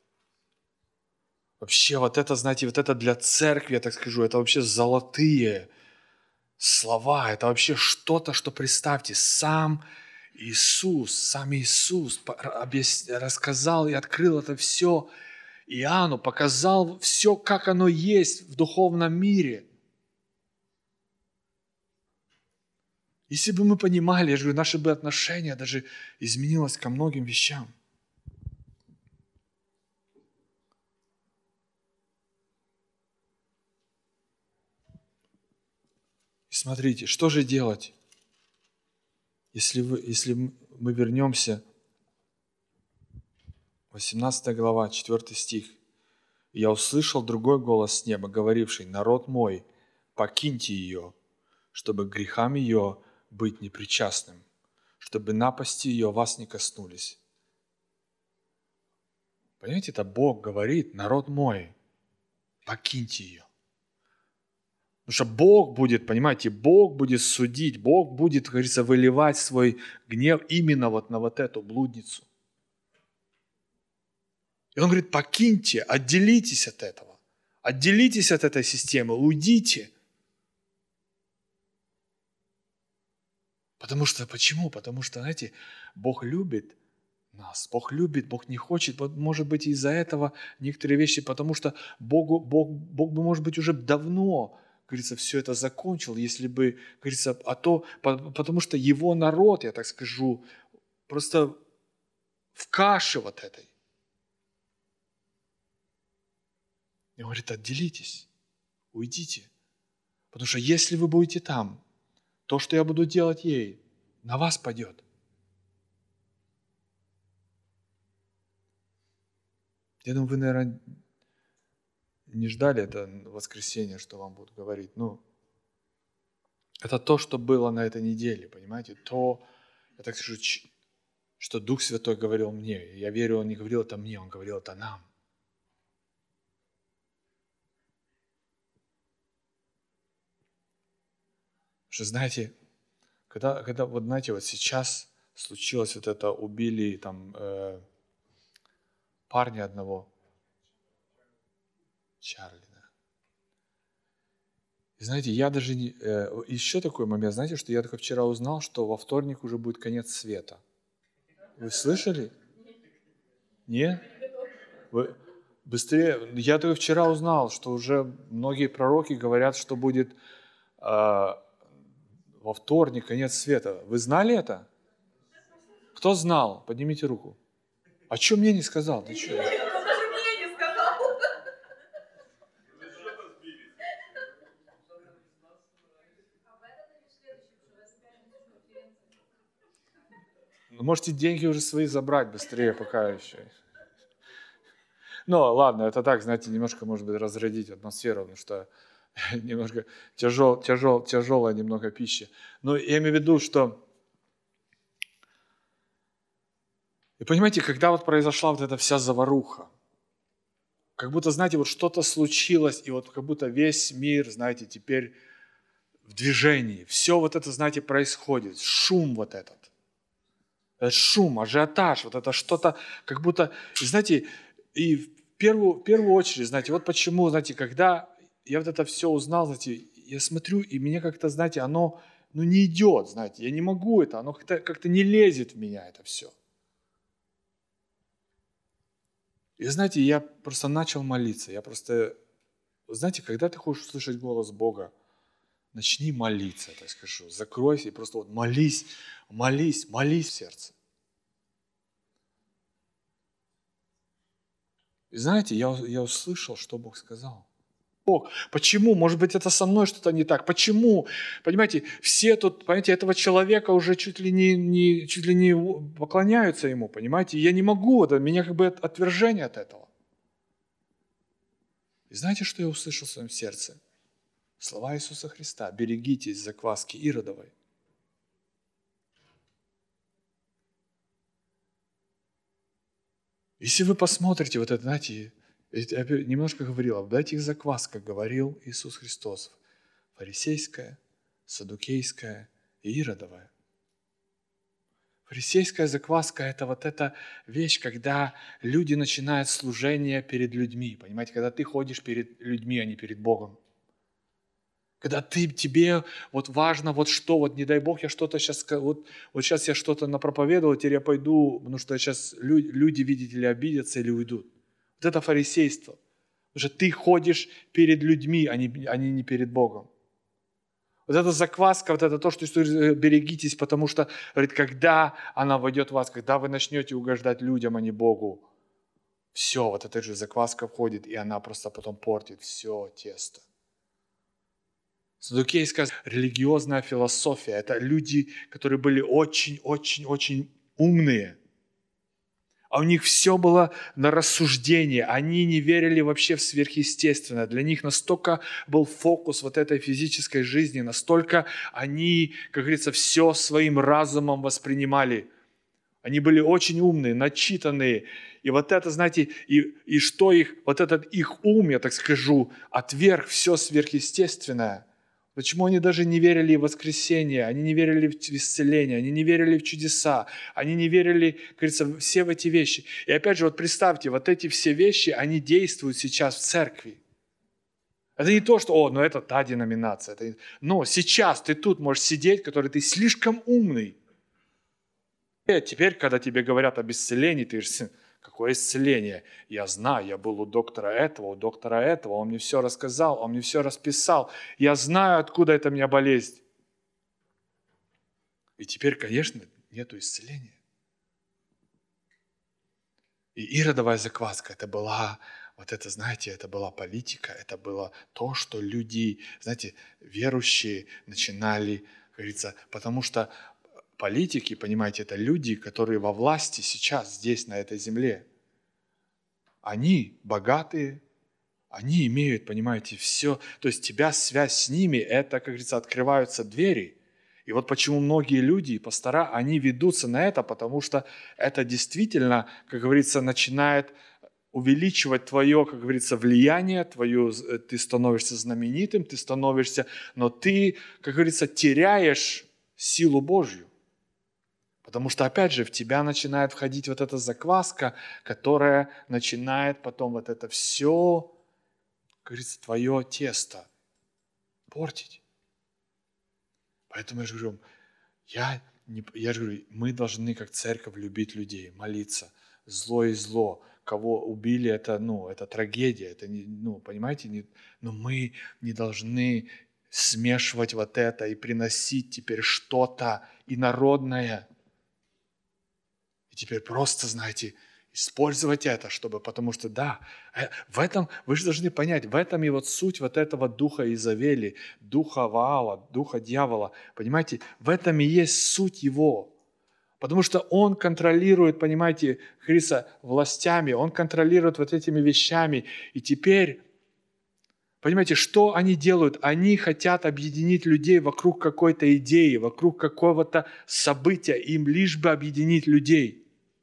Вообще вот это, знаете, вот это для церкви, я так скажу, это вообще золотые слова, это вообще что-то, что, представьте, сам Иисус, сам Иисус объяс... рассказал и открыл это все Иоанну, показал все, как оно есть в духовном мире. Если бы мы понимали, я же говорю, наши бы отношения даже изменилось ко многим вещам. И смотрите, что же делать, если, вы, если мы вернемся, восемнадцатая глава, четвёртый стих. «Я услышал другой голос с неба, говоривший: народ мой, покиньте ее, чтобы к грехам ее быть непричастным, чтобы напасти ее вас не коснулись». Понимаете, это Бог говорит: народ мой, покиньте ее. Потому что Бог будет, понимаете, Бог будет судить, Бог будет, как говорится, выливать свой гнев именно вот на вот эту блудницу. И Он говорит: покиньте, отделитесь от этого, отделитесь от этой системы, уйдите. Потому что, почему? Потому что, знаете, Бог любит нас, Бог любит, Бог не хочет, вот, может быть, из-за этого некоторые вещи, потому что Богу, Бог, Бог бы, может быть, уже давно, как говорится, все это закончил, если бы, как говорится, а то, потому что Его народ, я так скажу, просто в каше вот этой. И Он говорит: отделитесь, уйдите, потому что если вы будете там, то, что я буду делать ей, на вас падет. Я думаю, вы, наверное, не ждали это воскресенье, что вам будут говорить. Ну, это то, что было на этой неделе, понимаете? То, я так скажу, что Дух Святой говорил мне. Я верю, Он не говорил это мне, Он говорил это нам. Потому что, знаете, когда, когда вот, знаете, вот сейчас случилось вот это, убили там э, парня одного, Чарли, да. И знаете, я даже не... Э, еще такой момент, знаете, что я только вчера узнал, что во вторник уже будет конец света. Вы слышали? Нет? Вы быстрее... Я только вчера узнал, что уже многие пророки говорят, что будет э, во вторник конец света. Вы знали это? Кто знал? Поднимите руку. А что мне не сказал? Ты что? Ну, можете деньги уже свои забрать быстрее, пока еще. Ну, ладно, это так, знаете, немножко, может быть, разрядить атмосферу, потому что немножко тяжел, тяжел, тяжелая немного пища. Но я имею в виду, что... И понимаете, когда вот произошла вот эта вся заваруха, как будто, знаете, вот что-то случилось, и вот как будто весь мир, знаете, теперь в движении. Все вот это, знаете, происходит. Шум вот этот. Этот шум, ажиотаж, вот это что-то, как будто, и знаете, и в первую, в первую очередь, знаете, вот почему, знаете, когда я вот это все узнал, знаете, я смотрю, и мне как-то, знаете, оно, ну, не идет, знаете, я не могу это, оно как-то, как-то не лезет в меня это все. И знаете, я просто начал молиться, я просто, знаете, когда ты хочешь услышать голос Бога, начни молиться, так скажу, закройся и просто вот молись, молись, молись в сердце. И знаете, я, я услышал, что Бог сказал. Бог. Почему? Может быть, это со мной что-то не так. Почему? Понимаете, все тут, понимаете, этого человека уже чуть ли не, не, чуть ли не поклоняются ему, понимаете? Я не могу, это, меня как бы отвержение от этого. И знаете, что я услышал в своем сердце? Слова Иисуса Христа. Берегитесь закваски Иродовой. Если вы посмотрите вот это, знаете, я немножко говорил, об этих заквасках говорил Иисус Христос. Фарисейская, саддукейская и иродовая. Фарисейская закваска – это вот эта вещь, когда люди начинают служение перед людьми. Понимаете, когда ты ходишь перед людьми, а не перед Богом. Когда ты, тебе вот важно, вот что, вот не дай Бог, я что-то сейчас, вот, вот сейчас я что-то напроповедовал, теперь я пойду, потому что сейчас люди, люди, видите ли, обидятся или уйдут. Вот это фарисейство. Потому что ты ходишь перед людьми, а не, а не перед Богом. Вот эта закваска, вот это то, что Иисус говорит, берегитесь, потому что, говорит, когда она войдет в вас, когда вы начнете угождать людям, а не Богу, все, вот эта же закваска входит, и она просто потом портит все тесто. Саддукейская религиозная философия – это люди, которые были очень-очень-очень умные, а у них все было на рассуждение. Они не верили вообще в сверхъестественное. Для них настолько был фокус вот этой физической жизни, настолько они, как говорится, все своим разумом воспринимали. Они были очень умные, начитанные. И вот это, знаете, и, и что их, вот этот их ум, я так скажу, отверг все сверхъестественное. Почему они даже не верили в воскресение, они не верили в исцеление, они не верили в чудеса, они не верили, как говорится, все в эти вещи. И опять же, вот представьте, вот эти все вещи, они действуют сейчас в церкви. Это не то, что, о, ну это та деноминация. Это... Но сейчас ты тут можешь сидеть, который ты слишком умный. И теперь, когда тебе говорят об исцелении, ты говоришь, какое исцеление? Я знаю, я был у доктора этого, у доктора этого, он мне все рассказал, он мне все расписал. Я знаю, откуда эта у меня болезнь. И теперь, конечно, нету исцеления. И иродовая закваска, это была, вот это, знаете, это была политика, это было то, что люди, знаете, верующие начинали, как говорится, потому что политики, понимаете, это люди, которые во власти сейчас, здесь, на этой земле. Они богатые, они имеют, понимаете, все. То есть тебя связь с ними, это, как говорится, открываются двери. И вот почему многие люди, пастора, они ведутся на это, потому что это действительно, как говорится, начинает увеличивать твое, как говорится, влияние, твое, ты становишься знаменитым, ты становишься, но ты, как говорится, теряешь силу Божью. Потому что, опять же, в тебя начинает входить вот эта закваска, которая начинает потом вот это все, как говорится, твое тесто портить. Поэтому я же говорю, я, не, я же говорю, мы должны как церковь любить людей, молиться. Зло и зло. Кого убили, это, ну, это трагедия. Это не, ну, понимаете, не, но мы не должны смешивать вот это и приносить теперь что-то инородное. Теперь просто, знаете, использовать это, чтобы, потому что, да, в этом, вы же должны понять, в этом и вот суть вот этого духа Изавели, духа Ваала, духа дьявола, понимаете, в этом и есть суть его. Потому что он контролирует, понимаете, Христа властями, он контролирует вот этими вещами. И теперь, понимаете, что они делают? Они хотят объединить людей вокруг какой-то идеи, вокруг какого-то события, им лишь бы объединить людей.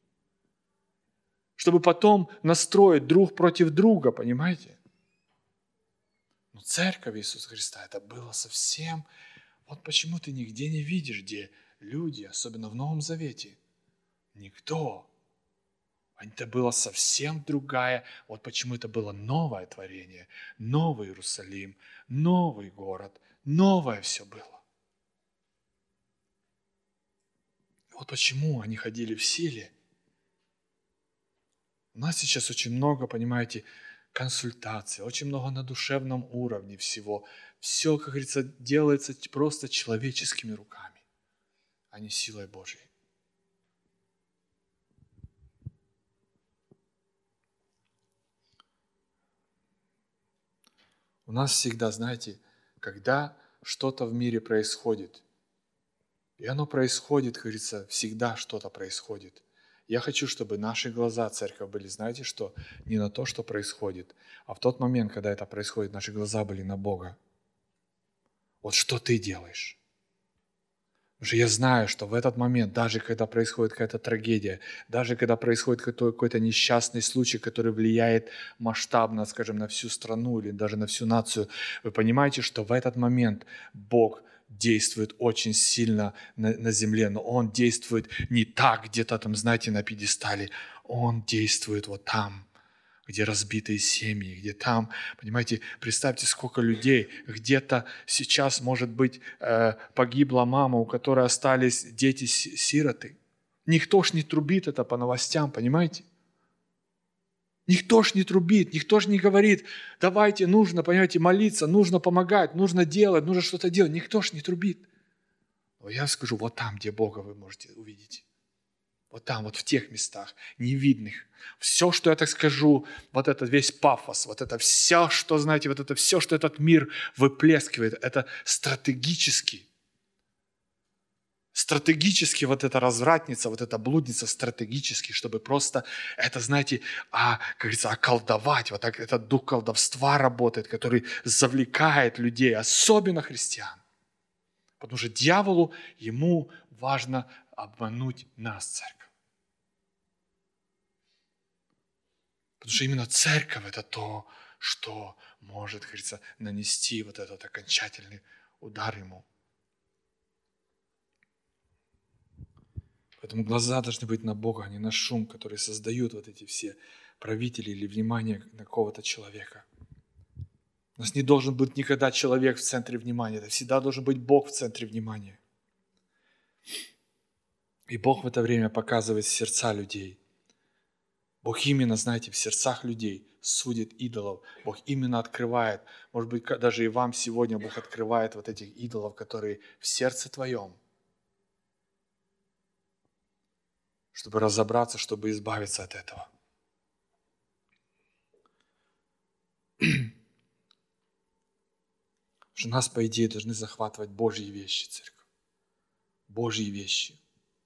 Чтобы потом настроить друг против друга, понимаете? Но церковь Иисуса Христа, это было совсем... Вот почему ты нигде не видишь, где люди, особенно в Новом Завете, никто. Это было совсем другая... Вот почему это было новое творение, новый Иерусалим, новый город, новое все было. Вот почему они ходили в силе. У нас сейчас очень много, понимаете, консультаций, очень много на душевном уровне всего. Все, как говорится, делается просто человеческими руками, а не силой Божьей. У нас всегда, знаете, когда что-то в мире происходит, и оно происходит, как говорится, всегда что-то происходит. Я хочу, чтобы наши глаза, церковь, были, знаете что, не на то, что происходит, а в тот момент, когда это происходит, наши глаза были на Бога. Вот что ты делаешь? Потому что я знаю, что в этот момент, даже когда происходит какая-то трагедия, даже когда происходит какой-то, какой-то несчастный случай, который влияет масштабно, скажем, на всю страну или даже на всю нацию, вы понимаете, что в этот момент Бог действует очень сильно на, на земле, но Он действует не так, где-то там, знаете, на пьедестале. Он действует вот там, где разбитые семьи, где там, понимаете, представьте, сколько людей, где-то сейчас, может быть, э, погибла мама, у которой остались дети-сироты. Никто ж не трубит это по новостям, понимаете? Никто ж не трубит, никто ж не говорит, давайте, нужно, понимаете, молиться, нужно помогать, нужно делать, нужно что-то делать. Никто ж не трубит. Но я скажу, вот там, где Бога вы можете увидеть. Вот там, вот в тех местах, невидных. Все, что я так скажу, вот этот весь пафос, вот это все, что, знаете, вот это все, что этот мир выплескивает, это стратегически. Стратегически вот эта развратница, вот эта блудница стратегически, чтобы просто это, знаете, а, как говорится, околдовать. Вот так этот дух колдовства работает, который завлекает людей, особенно христиан. Потому что дьяволу, ему важно обмануть нас, церковь. Потому что именно церковь – это то, что может, как говорится, нанести вот этот окончательный удар ему. Поэтому глаза должны быть на Бога, а не на шум, который создают вот эти все правители или внимание на какого-то человека. У нас не должен быть никогда человек в центре внимания. Это всегда должен быть Бог в центре внимания. И Бог в это время показывает сердца людей. Бог именно, знаете, в сердцах людей судит идолов. Бог именно открывает. Может быть, даже и вам сегодня Бог открывает вот этих идолов, которые в сердце твоем. Чтобы разобраться, чтобы избавиться от этого. Потому что нас, по идее, должны захватывать Божьи вещи, церковь. Божьи вещи.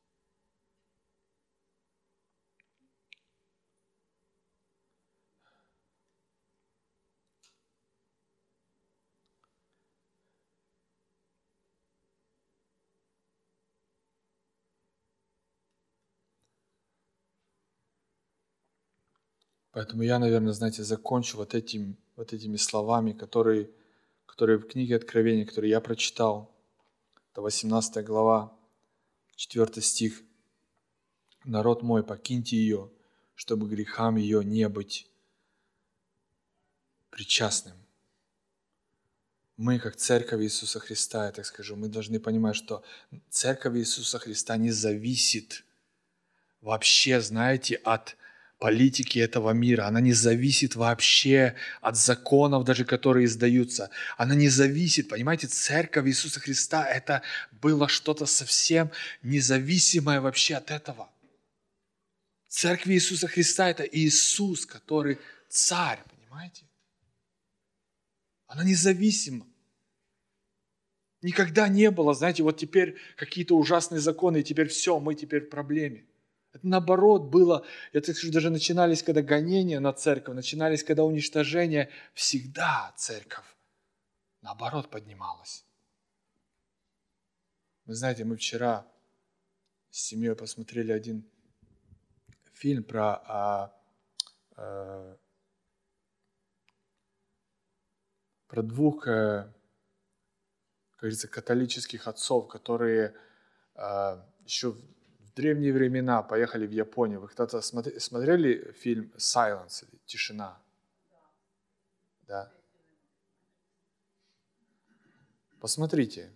Поэтому я, наверное, знаете, закончу вот, этим, вот этими словами, которые, которые в книге Откровения, которые я прочитал. Это восемнадцатая глава, четвёртый стих. «Народ мой, покиньте ее, чтобы грехам ее не быть причастным». Мы, как Церковь Иисуса Христа, я так скажу, мы должны понимать, что Церковь Иисуса Христа не зависит вообще, знаете, от политики этого мира. Она не зависит вообще от законов, даже которые издаются. Она не зависит, понимаете, Церковь Иисуса Христа, это было что-то совсем независимое вообще от этого. Церковь Иисуса Христа – это Иисус, который царь, понимаете? Она независима. Никогда не было, знаете, вот теперь какие-то ужасные законы, и теперь все, мы теперь в проблеме. Это наоборот было, я так скажу, даже начинались, когда гонения на церковь, начинались, когда уничтожение, всегда церковь, наоборот, поднималась. Вы знаете, мы вчера с семьей посмотрели один фильм про а, а, про двух, как говорится, католических отцов, которые а, еще в древние времена поехали в Японию. Вы кто-то смотрели фильм «Silence» или «Тишина»? Да. Посмотрите.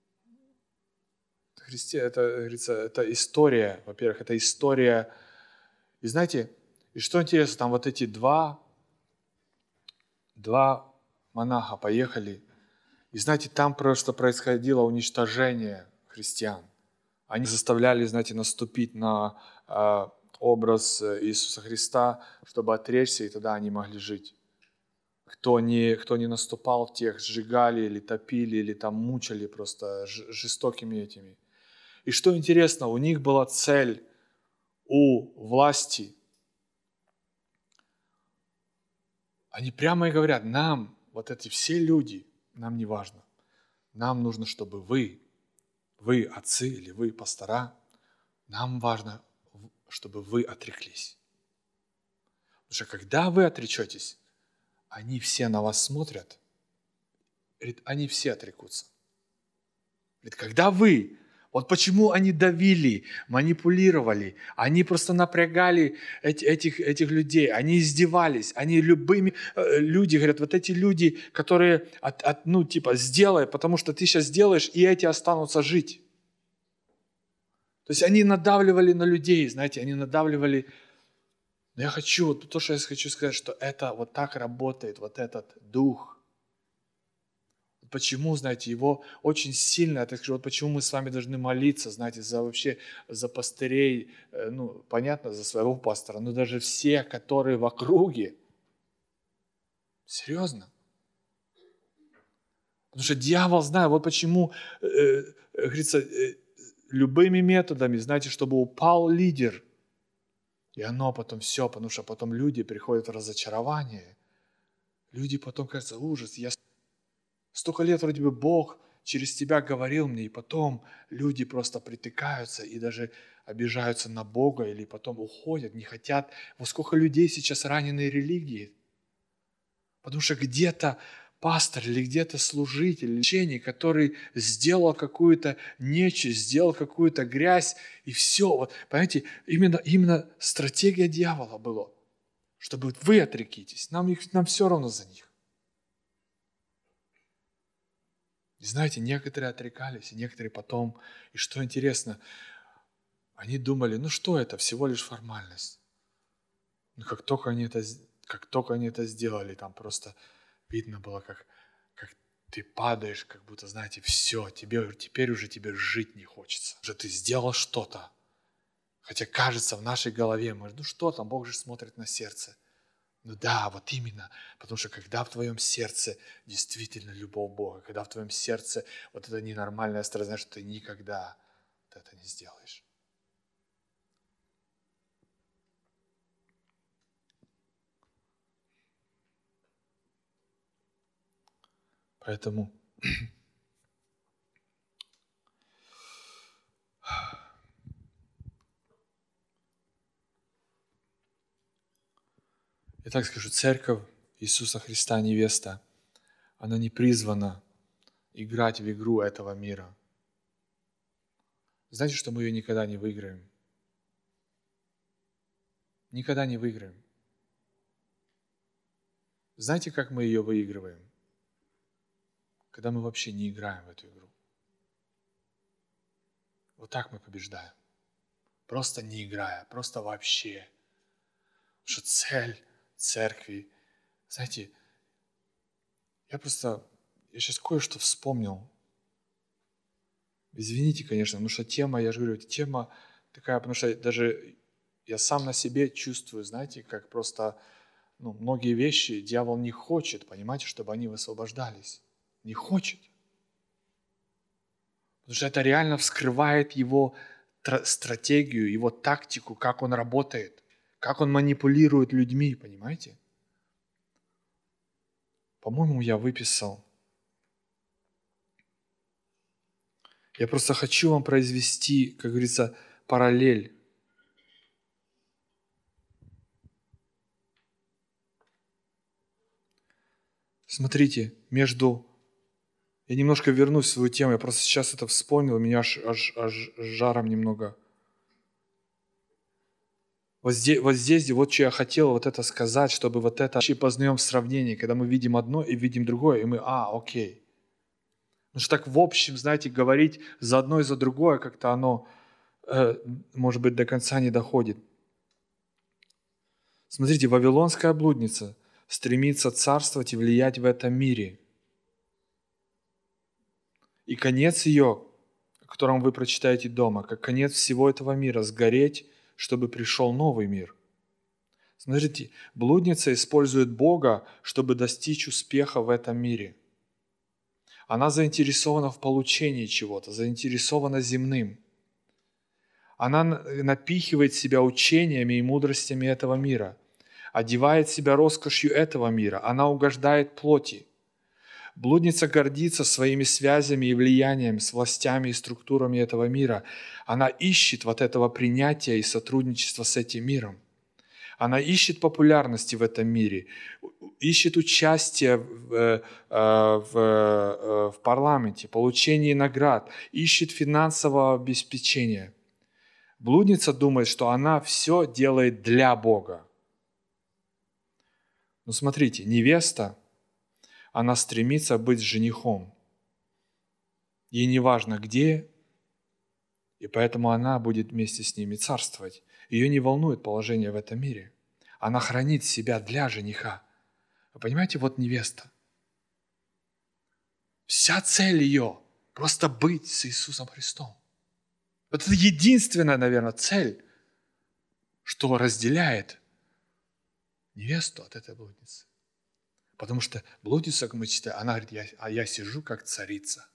Христе, это, говорится, это история, во-первых, это история. И знаете, и что интересно, там вот эти два, два монаха поехали, и знаете, там просто происходило уничтожение христиан. Они заставляли, знаете, наступить на э, образ Иисуса Христа, чтобы отречься, и тогда они могли жить. кто не, кто не наступал в тех, сжигали или топили, или там мучили просто ж- жестокими этими. И что интересно, у них была цель, у власти. Они прямо и говорят, нам, вот эти все люди, нам не важно. Нам нужно, чтобы вы, вы отцы или вы пастора, нам важно, чтобы вы отреклись. Потому что когда вы отречетесь, они все на вас смотрят, говорит, они все отрекутся. Говорит, когда вы, вот почему они давили, манипулировали, они просто напрягали эти, этих, этих людей, они издевались, они любыми, э, люди, говорят, вот эти люди, которые, от, от, ну, типа, сделай, потому что ты сейчас сделаешь, и эти останутся жить. То есть они надавливали на людей, знаете, они надавливали. Но я хочу, вот то, что я хочу сказать, что это вот так работает, вот этот дух. Почему, знаете, его очень сильно, я так скажу, вот почему мы с вами должны молиться, знаете, за вообще, за пастырей, э, ну, понятно, за своего пастора, но даже все, которые в округе. Серьезно. Потому что дьявол, знает, вот почему, э, э, говорится, э, любыми методами, знаете, чтобы упал лидер. И оно потом все, потому что потом люди приходят в разочарование. Люди потом, кажется, ужас, я столько лет вроде бы Бог через тебя говорил мне, и потом люди просто притыкаются и даже обижаются на Бога, или потом уходят, не хотят. Вот сколько людей сейчас ранены религией. Потому что где-то пастор или где-то служитель, ученик, который сделал какую-то нечисть, сделал какую-то грязь, и все. Вот, понимаете, именно, именно стратегия дьявола была, чтобы вы отрекитесь, нам, их, нам все равно за них. И знаете, некоторые отрекались, и некоторые потом, и что интересно, они думали, ну что это, всего лишь формальность. Но как только они это, как только они это сделали, там просто видно было, как, как ты падаешь, как будто, знаете, все, тебе, теперь уже тебе жить не хочется. Уже ты сделал что-то. Хотя кажется в нашей голове, может, ну что там, Бог же смотрит на сердце. Ну да, вот именно, потому что когда в твоем сердце действительно любовь Бога, когда в твоем сердце вот это ненормальное страсть, знаешь, что ты никогда это не сделаешь. Поэтому я так скажу, церковь Иисуса Христа, невеста, она не призвана играть в игру этого мира. Знаете, что мы ее никогда не выиграем? Никогда не выиграем. Знаете, как мы ее выигрываем? Когда мы вообще не играем в эту игру. Вот так мы побеждаем. Просто не играя, просто вообще. Потому что цель церкви, знаете, я просто, я сейчас кое-что вспомнил. Извините, конечно, потому что тема, я же говорю, тема такая, потому что даже я сам на себе чувствую, знаете, как просто, ну, многие вещи дьявол не хочет, понимаете, чтобы они высвобождались. Не хочет. Потому что это реально вскрывает его стратегию, его тактику, как он работает, как он манипулирует людьми, понимаете? По-моему, я выписал. Я просто хочу вам произвести, как говорится, параллель. Смотрите, между... Я немножко вернусь в свою тему, я просто сейчас это вспомнил, меня аж, аж, аж жаром немного. Вот здесь, вот здесь, вот что я хотел вот это сказать, чтобы вот это познаем в сравнении, когда мы видим одно и видим другое, и мы, а, окей. Потому что так в общем, знаете, говорить за одно и за другое, как-то оно, э, может быть, до конца не доходит. Смотрите, вавилонская блудница стремится царствовать и влиять в этом мире. И конец ее, о котором вы прочитаете дома, как конец всего этого мира, сгореть, чтобы пришел новый мир. Смотрите, блудница использует Бога, чтобы достичь успеха в этом мире. Она заинтересована в получении чего-то, заинтересована земным. Она напихивает себя учениями и мудростями этого мира, одевает себя роскошью этого мира, она угождает плоти. Блудница гордится своими связями и влиянием с властями и структурами этого мира. Она ищет вот этого принятия и сотрудничества с этим миром. Она ищет популярности в этом мире, ищет участие в, в, в парламенте, получение наград, ищет финансового обеспечения. Блудница думает, что она все делает для Бога. Но смотрите, невеста, она стремится быть с женихом. Ей не важно где, и поэтому она будет вместе с ними царствовать. Ее не волнует положение в этом мире. Она хранит себя для жениха. Вы понимаете, вот невеста. Вся цель ее – просто быть с Иисусом Христом. Вот это единственная, наверное, цель, что разделяет невесту от этой блудницы. Потому что блудница, как мы читаем, она говорит, я, а я сижу как царица.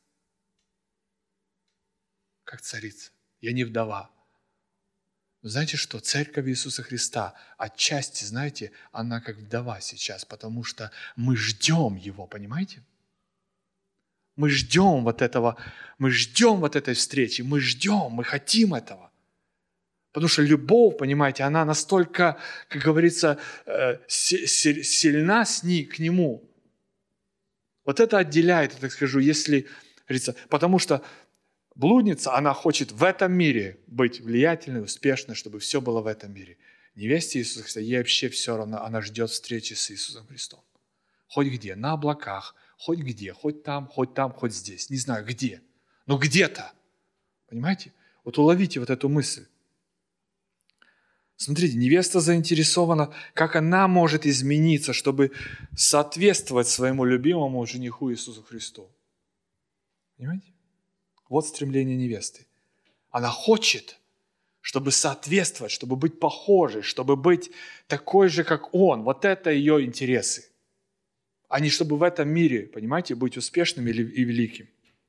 Как царица. Я не вдова. Но знаете что? Церковь Иисуса Христа отчасти, знаете, она как вдова сейчас, потому что мы ждем Его, понимаете? Мы ждем вот этого, мы ждем вот этой встречи, мы ждем, мы хотим этого. Потому что любовь, понимаете, она настолько, как говорится, сильна с ней, к Нему. Вот это отделяет, я так скажу, если, говорится, потому что блудница, она хочет в этом мире быть влиятельной, успешной, чтобы все было в этом мире. Невесте Иисуса Христа, ей вообще все равно, она ждет встречи с Иисусом Христом. Хоть где, на облаках, хоть где, хоть там, хоть там, хоть здесь. Не знаю, где, но где-то. Понимаете? Вот уловите вот эту мысль. Смотрите, невеста заинтересована, как она может измениться, чтобы соответствовать своему любимому жениху Иисусу Христу. Понимаете? Вот стремление невесты. Она хочет, чтобы соответствовать, чтобы быть похожей, чтобы быть такой же, как он. Вот это ее интересы. А не чтобы в этом мире, понимаете, быть успешным и великим.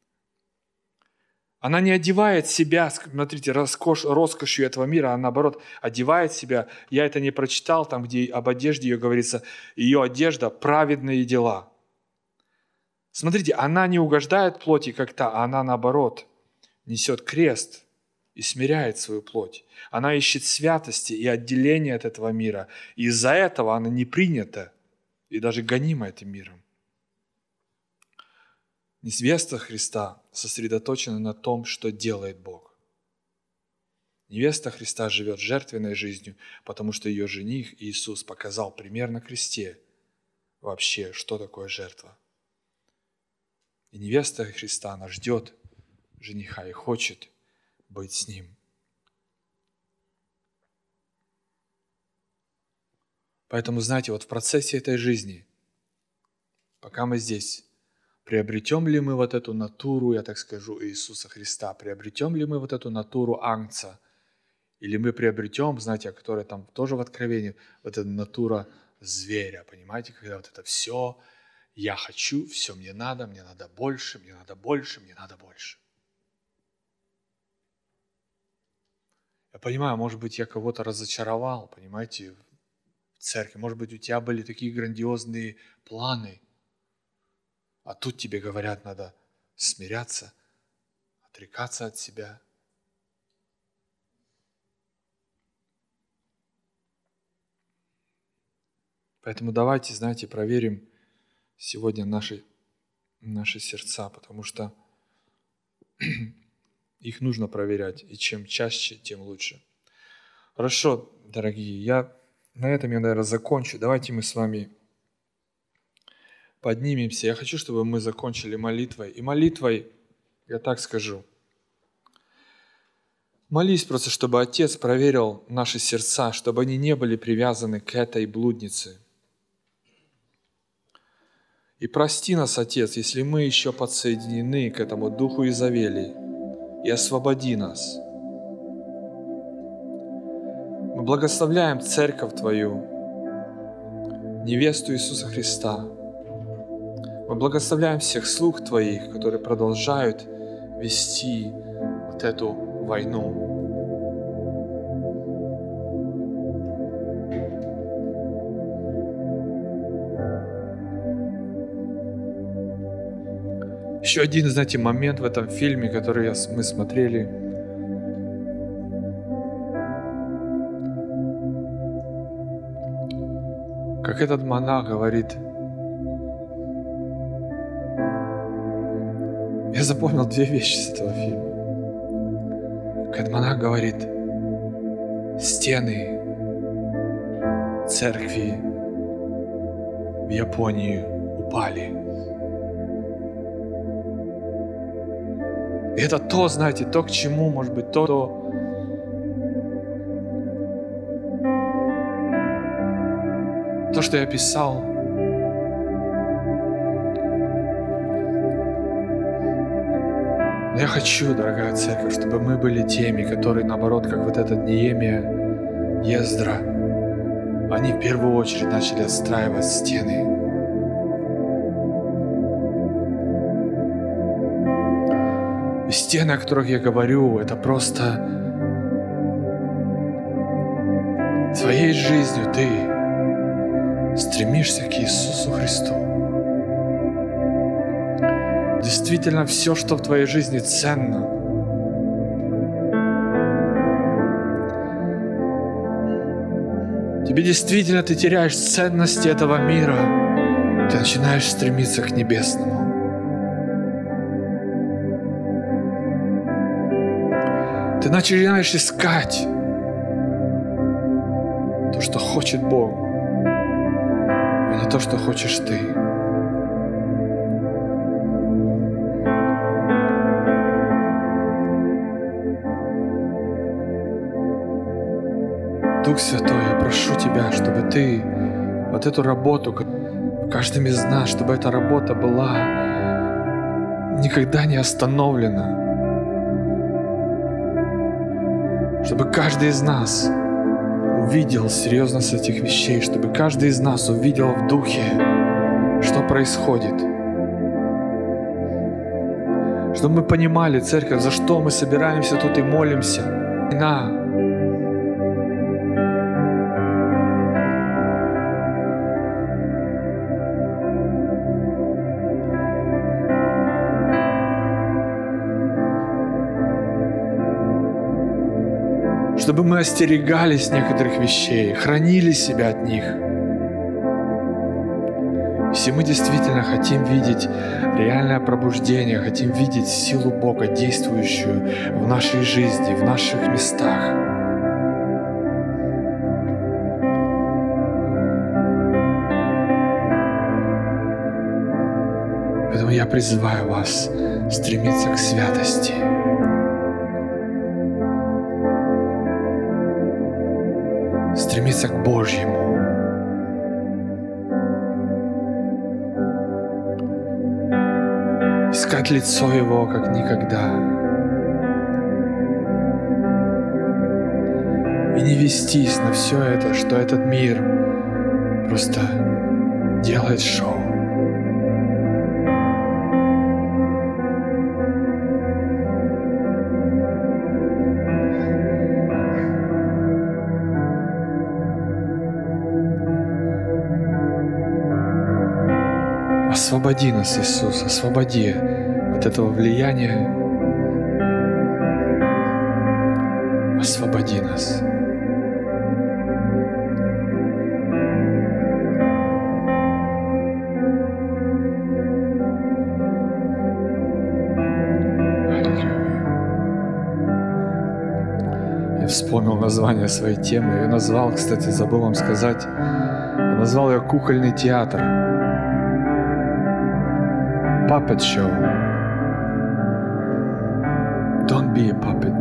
Она не одевает себя, смотрите, роскошь, роскошью этого мира, а наоборот, одевает себя. Я это не прочитал, там, где об одежде ее говорится, ее одежда – праведные дела. Смотрите, она не угождает плоти как та, а она, наоборот, несет крест и смиряет свою плоть. Она ищет святости и отделения от этого мира. И из-за этого она не принята и даже гонима этим миром. Невеста Христа сосредоточена на том, что делает Бог. Невеста Христа живет жертвенной жизнью, потому что ее жених Иисус показал пример на кресте вообще, что такое жертва. И невеста Христа, она ждет жениха и хочет быть с ним. Поэтому, знаете, вот в процессе этой жизни, пока мы здесь, приобретем ли мы вот эту натуру, я так скажу, Иисуса Христа? Приобретем ли мы вот эту натуру Агнца? Или мы приобретем, знаете, которая там тоже в Откровении, вот эта натура зверя, понимаете? Когда вот это все, я хочу, все мне надо, мне надо больше, мне надо больше, мне надо больше. Я понимаю, может быть, я кого-то разочаровал, понимаете, в церкви. Может быть, у тебя были такие грандиозные планы, а тут тебе говорят, надо смиряться, отрекаться от себя. Поэтому давайте, знаете, проверим сегодня наши, наши сердца, потому что их нужно проверять, и чем чаще, тем лучше. Хорошо, дорогие, я на этом я, наверное, закончу. Давайте мы с вами поднимемся. Я хочу, чтобы мы закончили молитвой. И молитвой, я так скажу, молись просто, чтобы Отец проверил наши сердца, чтобы они не были привязаны к этой блуднице. И прости нас, Отец, если мы еще подсоединены к этому духу Изавели, и освободи нас. Мы благословляем Церковь Твою, невесту Иисуса Христа. Мы благословляем всех слуг Твоих, которые продолжают вести вот эту войну. Еще один, знаете, момент в этом фильме, который я, мы смотрели. Как этот монах говорит. Я запомнил две вещи с этого фильма. Как этот монах говорит, стены церкви в Японии упали. И это то, знаете, то, к чему, может быть, то, то то, что я писал. Но я хочу, дорогая церковь, чтобы мы были теми, которые, наоборот, как вот этот Неемия, Ездра, они в первую очередь начали отстраивать стены. И стены, о которых я говорю, это просто твоей жизнью ты стремишься к Иисусу Христу. Действительно, все, что в твоей жизни ценно, тебе действительно ты теряешь ценности этого мира, ты начинаешь стремиться к небесному. Ты начинаешь искать то, что хочет Бог, а не то, что хочешь ты. Дух Святой, я прошу Тебя, чтобы Ты вот эту работу в каждом из нас, чтобы эта работа была никогда не остановлена. Чтобы каждый из нас увидел серьезность этих вещей, чтобы каждый из нас увидел в духе, что происходит. Чтобы мы понимали, церковь, за что мы собираемся тут и молимся. Война. Чтобы мы остерегались некоторых вещей, хранили себя от них. Если мы действительно хотим видеть реальное пробуждение, хотим видеть силу Бога, действующую в нашей жизни, в наших местах. Поэтому я призываю вас стремиться к святости. Стремиться к Божьему. Искать лицо Его, как никогда. И не вестись на все это, что этот мир просто делает шоу. Освободи нас, Иисус, освободи от этого влияния. Освободи нас. Я вспомнил название своей темы. Я назвал, кстати, забыл вам сказать, я назвал ее «Кукольный театр». Puppet show. Don't be a puppet.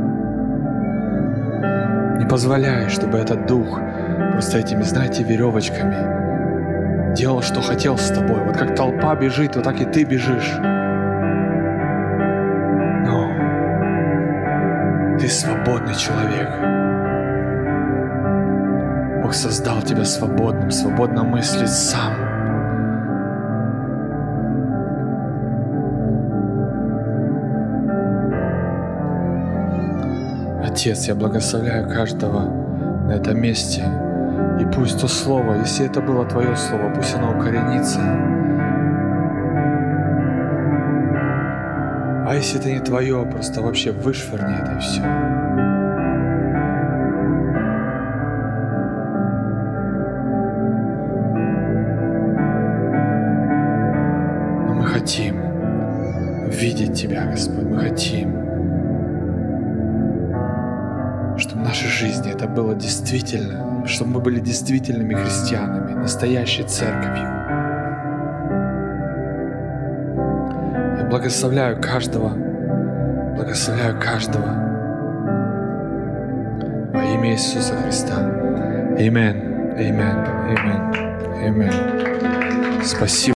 Не позволяй, чтобы этот дух просто этими, знаете, веревочками делал, что хотел с тобой. Вот как толпа бежит, вот так и ты бежишь. Но ты свободный человек. Бог Бог создал тебя свободным, свободно мыслить сам. Отец, я благословляю каждого на этом месте. И пусть то слово, если это было Твое слово, пусть оно укоренится. А если это не Твое, просто вообще вышвырни это и все. Но мы хотим видеть Тебя, Господь, мы хотим, чтобы в нашей жизни это было действительно, чтобы мы были действительными христианами, настоящей церковью. Я благословляю каждого, благословляю каждого во имя Иисуса Христа. Аминь, аминь, аминь, аминь. Спасибо.